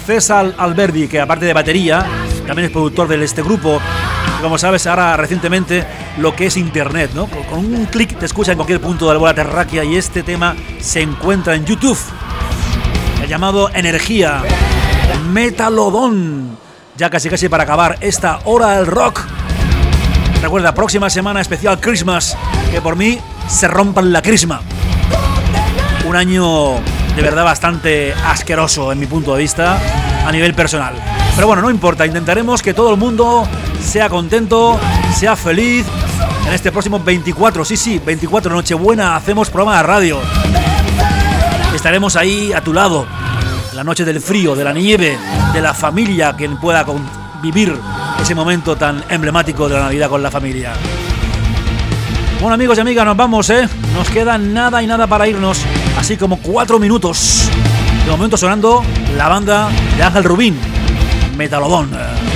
César Alberdi, que aparte de batería, también es productor de este grupo. Como sabes, ahora recientemente lo que es internet, ¿no? Con un clic te escucha en cualquier punto de la bola terráquea y este tema se encuentra en YouTube. El llamado Energía, Metalodon. Ya casi para acabar esta hora del rock. Recuerda, próxima semana especial Christmas, que por mí se rompan la crisma. Un año de verdad bastante asqueroso en mi punto de vista a nivel personal. Pero bueno, no importa, intentaremos que todo el mundo sea contento, sea feliz. En este próximo 24, 24 Nochebuena, hacemos programa de radio. Estaremos ahí a tu lado, la noche del frío, de la nieve, de la familia, quien pueda vivir ese momento tan emblemático de la Navidad con la familia. Bueno, amigos y amigas, nos vamos, Nos queda nada y nada para irnos, así como 4 minutos. De momento sonando la banda de Ángel Rubín, Metalodon.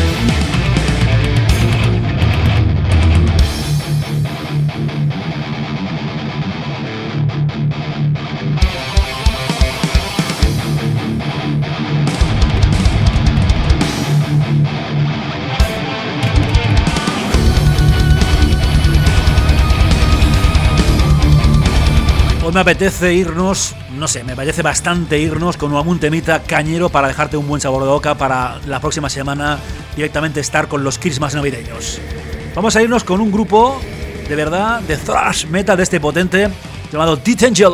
Hoy me apetece irnos, no sé, me parece bastante irnos con un temita cañero para dejarte un buen sabor de boca para la próxima semana directamente estar con los Christmas navideños. Vamos a irnos con un grupo de verdad de thrash metal de este potente llamado Death Angel.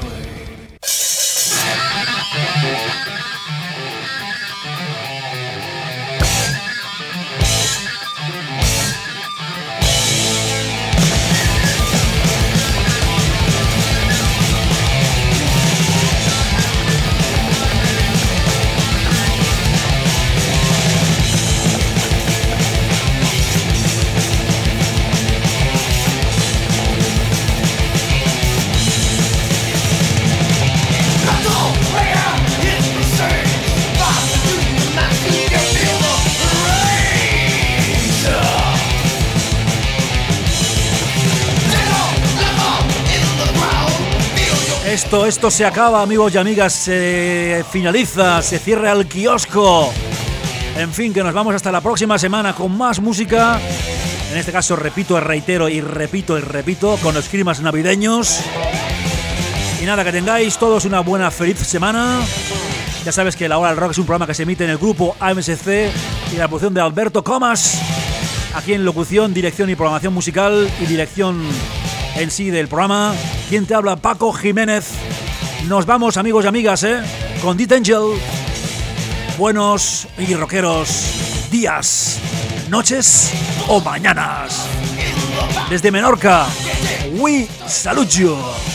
Esto se acaba, amigos y amigas, se finaliza, se cierra el kiosco. En fin, que nos vamos hasta la próxima semana con más música. En este caso, repito, reitero y repito, con los climas navideños. Y nada, que tengáis todos una buena, feliz semana. Ya sabes que La Hora del Rock es un programa que se emite en el grupo AMSC y la producción de Alberto Comas. Aquí en locución, dirección y programación musical y dirección en sí del programa. Quien te habla, Paco Jiménez. Nos vamos, amigos y amigas, con Death Angel. Buenos y rockeros días, noches o mañanas. Desde Menorca, we salute you.